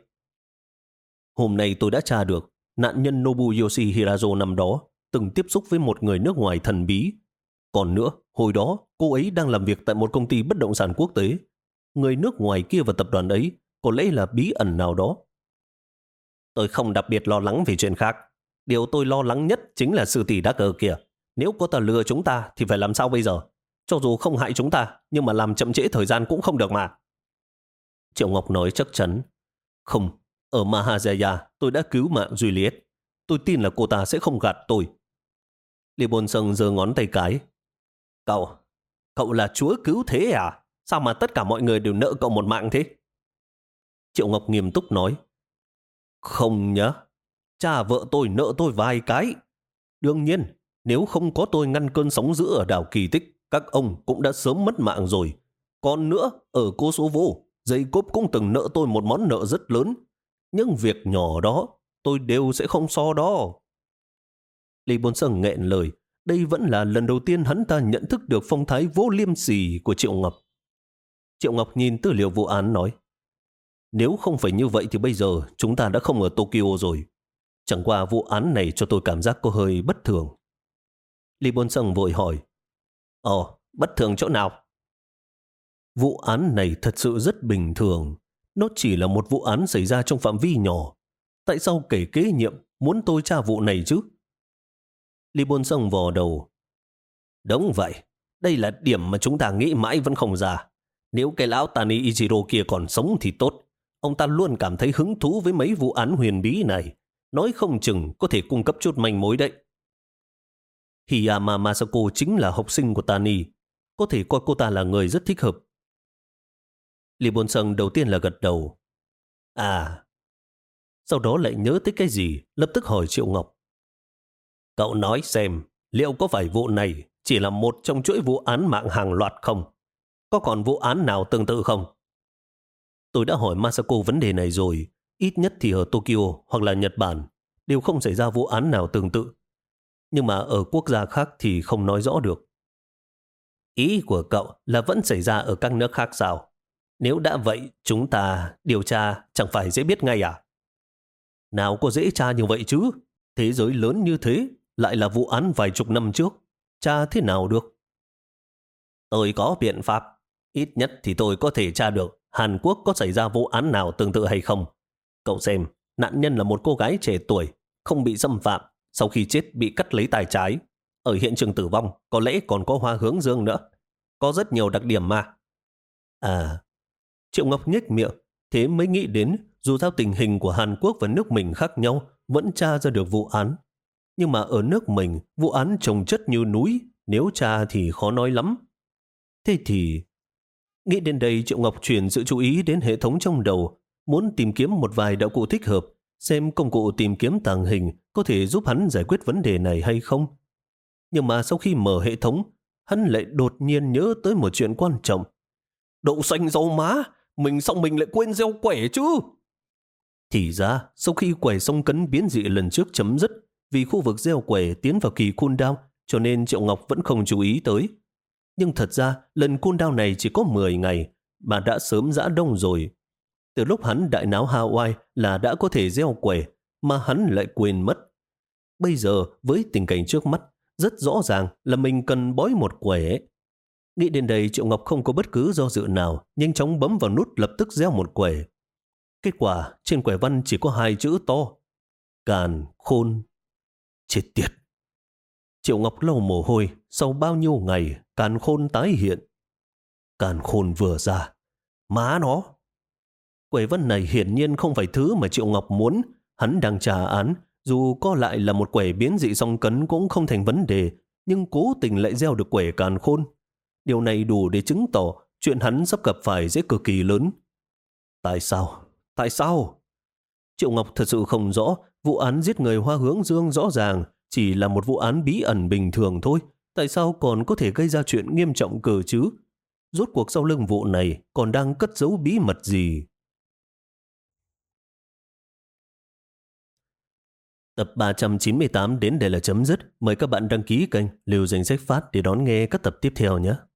Hôm nay tôi đã tra được, nạn nhân Nobuyoshi Hirazo năm đó từng tiếp xúc với một người nước ngoài thần bí. Còn nữa, hồi đó cô ấy đang làm việc tại một công ty bất động sản quốc tế. Người nước ngoài kia và tập đoàn ấy có lẽ là bí ẩn nào đó. Tôi không đặc biệt lo lắng về chuyện khác. Điều tôi lo lắng nhất chính là sư tỷ Đắc Cơ kia. Nếu có ta lừa chúng ta thì phải làm sao bây giờ? Cho dù không hại chúng ta, nhưng mà làm chậm trễ thời gian cũng không được mà. Triệu Ngọc nói chắc chắn. Không, ở Mahajaya tôi đã cứu mạng Juliet. Tôi tin là cô ta sẽ không gạt tôi. Lý Bôn Sâng giơ ngón tay cái. Cậu, cậu là chúa cứu thế à? Sao mà tất cả mọi người đều nợ cậu một mạng thế? Triệu Ngọc nghiêm túc nói. Không nhá, cha vợ tôi nợ tôi vài cái. Đương nhiên, nếu không có tôi ngăn cơn sóng dữ ở đảo Kỳ Tích, các ông cũng đã sớm mất mạng rồi. Còn nữa, ở Kosovo, dây cốp cũng từng nợ tôi một món nợ rất lớn. Nhưng việc nhỏ đó, tôi đều sẽ không so đo. Lý Bôn Sâng nghẹn lời. Đây vẫn là lần đầu tiên hắn ta nhận thức được phong thái vô liêm sỉ của Triệu Ngọc. Triệu Ngọc nhìn tư liệu vụ án nói. Nếu không phải như vậy thì bây giờ chúng ta đã không ở Tokyo rồi. Chẳng qua vụ án này cho tôi cảm giác có hơi bất thường. Lý Bôn Sâng vội hỏi. Ồ, bất thường chỗ nào? Vụ án này thật sự rất bình thường. Nó chỉ là một vụ án xảy ra trong phạm vi nhỏ. Tại sao kẻ kế nhiệm muốn tôi tra vụ này chứ? Lý Bôn Sâng vò đầu. Đúng vậy, đây là điểm mà chúng ta nghĩ mãi vẫn không ra. Nếu cái lão Tani Ichiro kia còn sống thì tốt. Ông ta luôn cảm thấy hứng thú với mấy vụ án huyền bí này. Nói không chừng có thể cung cấp chút manh mối đấy. Hiyama Masako chính là học sinh của Tani. Có thể coi cô ta là người rất thích hợp. Lý Bôn Sâng đầu tiên là gật đầu. À, sau đó lại nhớ tới cái gì, lập tức hỏi Triệu Ngọc. Cậu nói xem, liệu có phải vụ này chỉ là một trong chuỗi vụ án mạng hàng loạt không? Có còn vụ án nào tương tự không? Tôi đã hỏi Masako vấn đề này rồi. Ít nhất thì ở Tokyo hoặc là Nhật Bản đều không xảy ra vụ án nào tương tự. Nhưng mà ở quốc gia khác thì không nói rõ được. Ý của cậu là vẫn xảy ra ở các nước khác sao? Nếu đã vậy, chúng ta điều tra chẳng phải dễ biết ngay à? Nào có dễ tra như vậy chứ? Thế giới lớn như thế, lại là vụ án vài chục năm trước. Tra thế nào được? Tôi có biện pháp. Ít nhất thì tôi có thể tra được Hàn Quốc có xảy ra vụ án nào tương tự hay không. Cậu xem, nạn nhân là một cô gái trẻ tuổi, không bị xâm phạm, sau khi chết bị cắt lấy tay trái. Ở hiện trường tử vong, có lẽ còn có hoa hướng dương nữa. Có rất nhiều đặc điểm mà. À, Triệu Ngọc nhếch miệng, thế mới nghĩ đến dù sao tình hình của Hàn Quốc và nước mình khác nhau, vẫn tra ra được vụ án. Nhưng mà ở nước mình, vụ án chồng chất như núi, nếu tra thì khó nói lắm. Thế thì... Nghĩ đến đây, Triệu Ngọc chuyển sự chú ý đến hệ thống trong đầu, muốn tìm kiếm một vài đạo cụ thích hợp, xem công cụ tìm kiếm tàng hình có thể giúp hắn giải quyết vấn đề này hay không. Nhưng mà sau khi mở hệ thống, hắn lại đột nhiên nhớ tới một chuyện quan trọng. Đậu xanh rau má, mình xong mình lại quên gieo quẻ chứ. Thì ra, sau khi quẻ song cấn biến dị lần trước chấm dứt, vì khu vực gieo quẻ tiến vào kỳ cooldown, cho nên Triệu Ngọc vẫn không chú ý tới. Nhưng thật ra, lần cooldown này chỉ có mười ngày, mà đã sớm giã đông rồi. Từ lúc hắn đại náo Hawaii là đã có thể gieo quẻ, mà hắn lại quên mất. Bây giờ, với tình cảnh trước mắt, rất rõ ràng là mình cần bói một quẻ. Nghĩ đến đây, Triệu Ngọc không có bất cứ do dự nào, nhanh chóng bấm vào nút lập tức gieo một quẻ. Kết quả, trên quẻ văn chỉ có hai chữ to. Càn khôn. Chết tiệt. Triệu Ngọc lau mồ hôi, sau bao nhiêu ngày, càn khôn tái hiện. Càn khôn vừa ra. Má nó. Quẻ văn này hiển nhiên không phải thứ mà Triệu Ngọc muốn. Hắn đang trả án, dù có lại là một quẻ biến dị song cấn cũng không thành vấn đề, nhưng cố tình lại gieo được quẻ càn khôn. Điều này đủ để chứng tỏ chuyện hắn sắp gặp phải sẽ cực kỳ lớn. Tại sao? Tại sao? Triệu Ngọc thật sự không rõ, vụ án giết người Hoa Hướng Dương rõ ràng chỉ là một vụ án bí ẩn bình thường thôi. Tại sao còn có thể gây ra chuyện nghiêm trọng cờ chứ? Rốt cuộc sau lưng vụ này còn đang cất giấu bí mật gì? Tập ba trăm chín mươi tám đến đây là chấm dứt. Mời các bạn đăng ký kênh Liều Danh Sách Phát để đón nghe các tập tiếp theo nhé.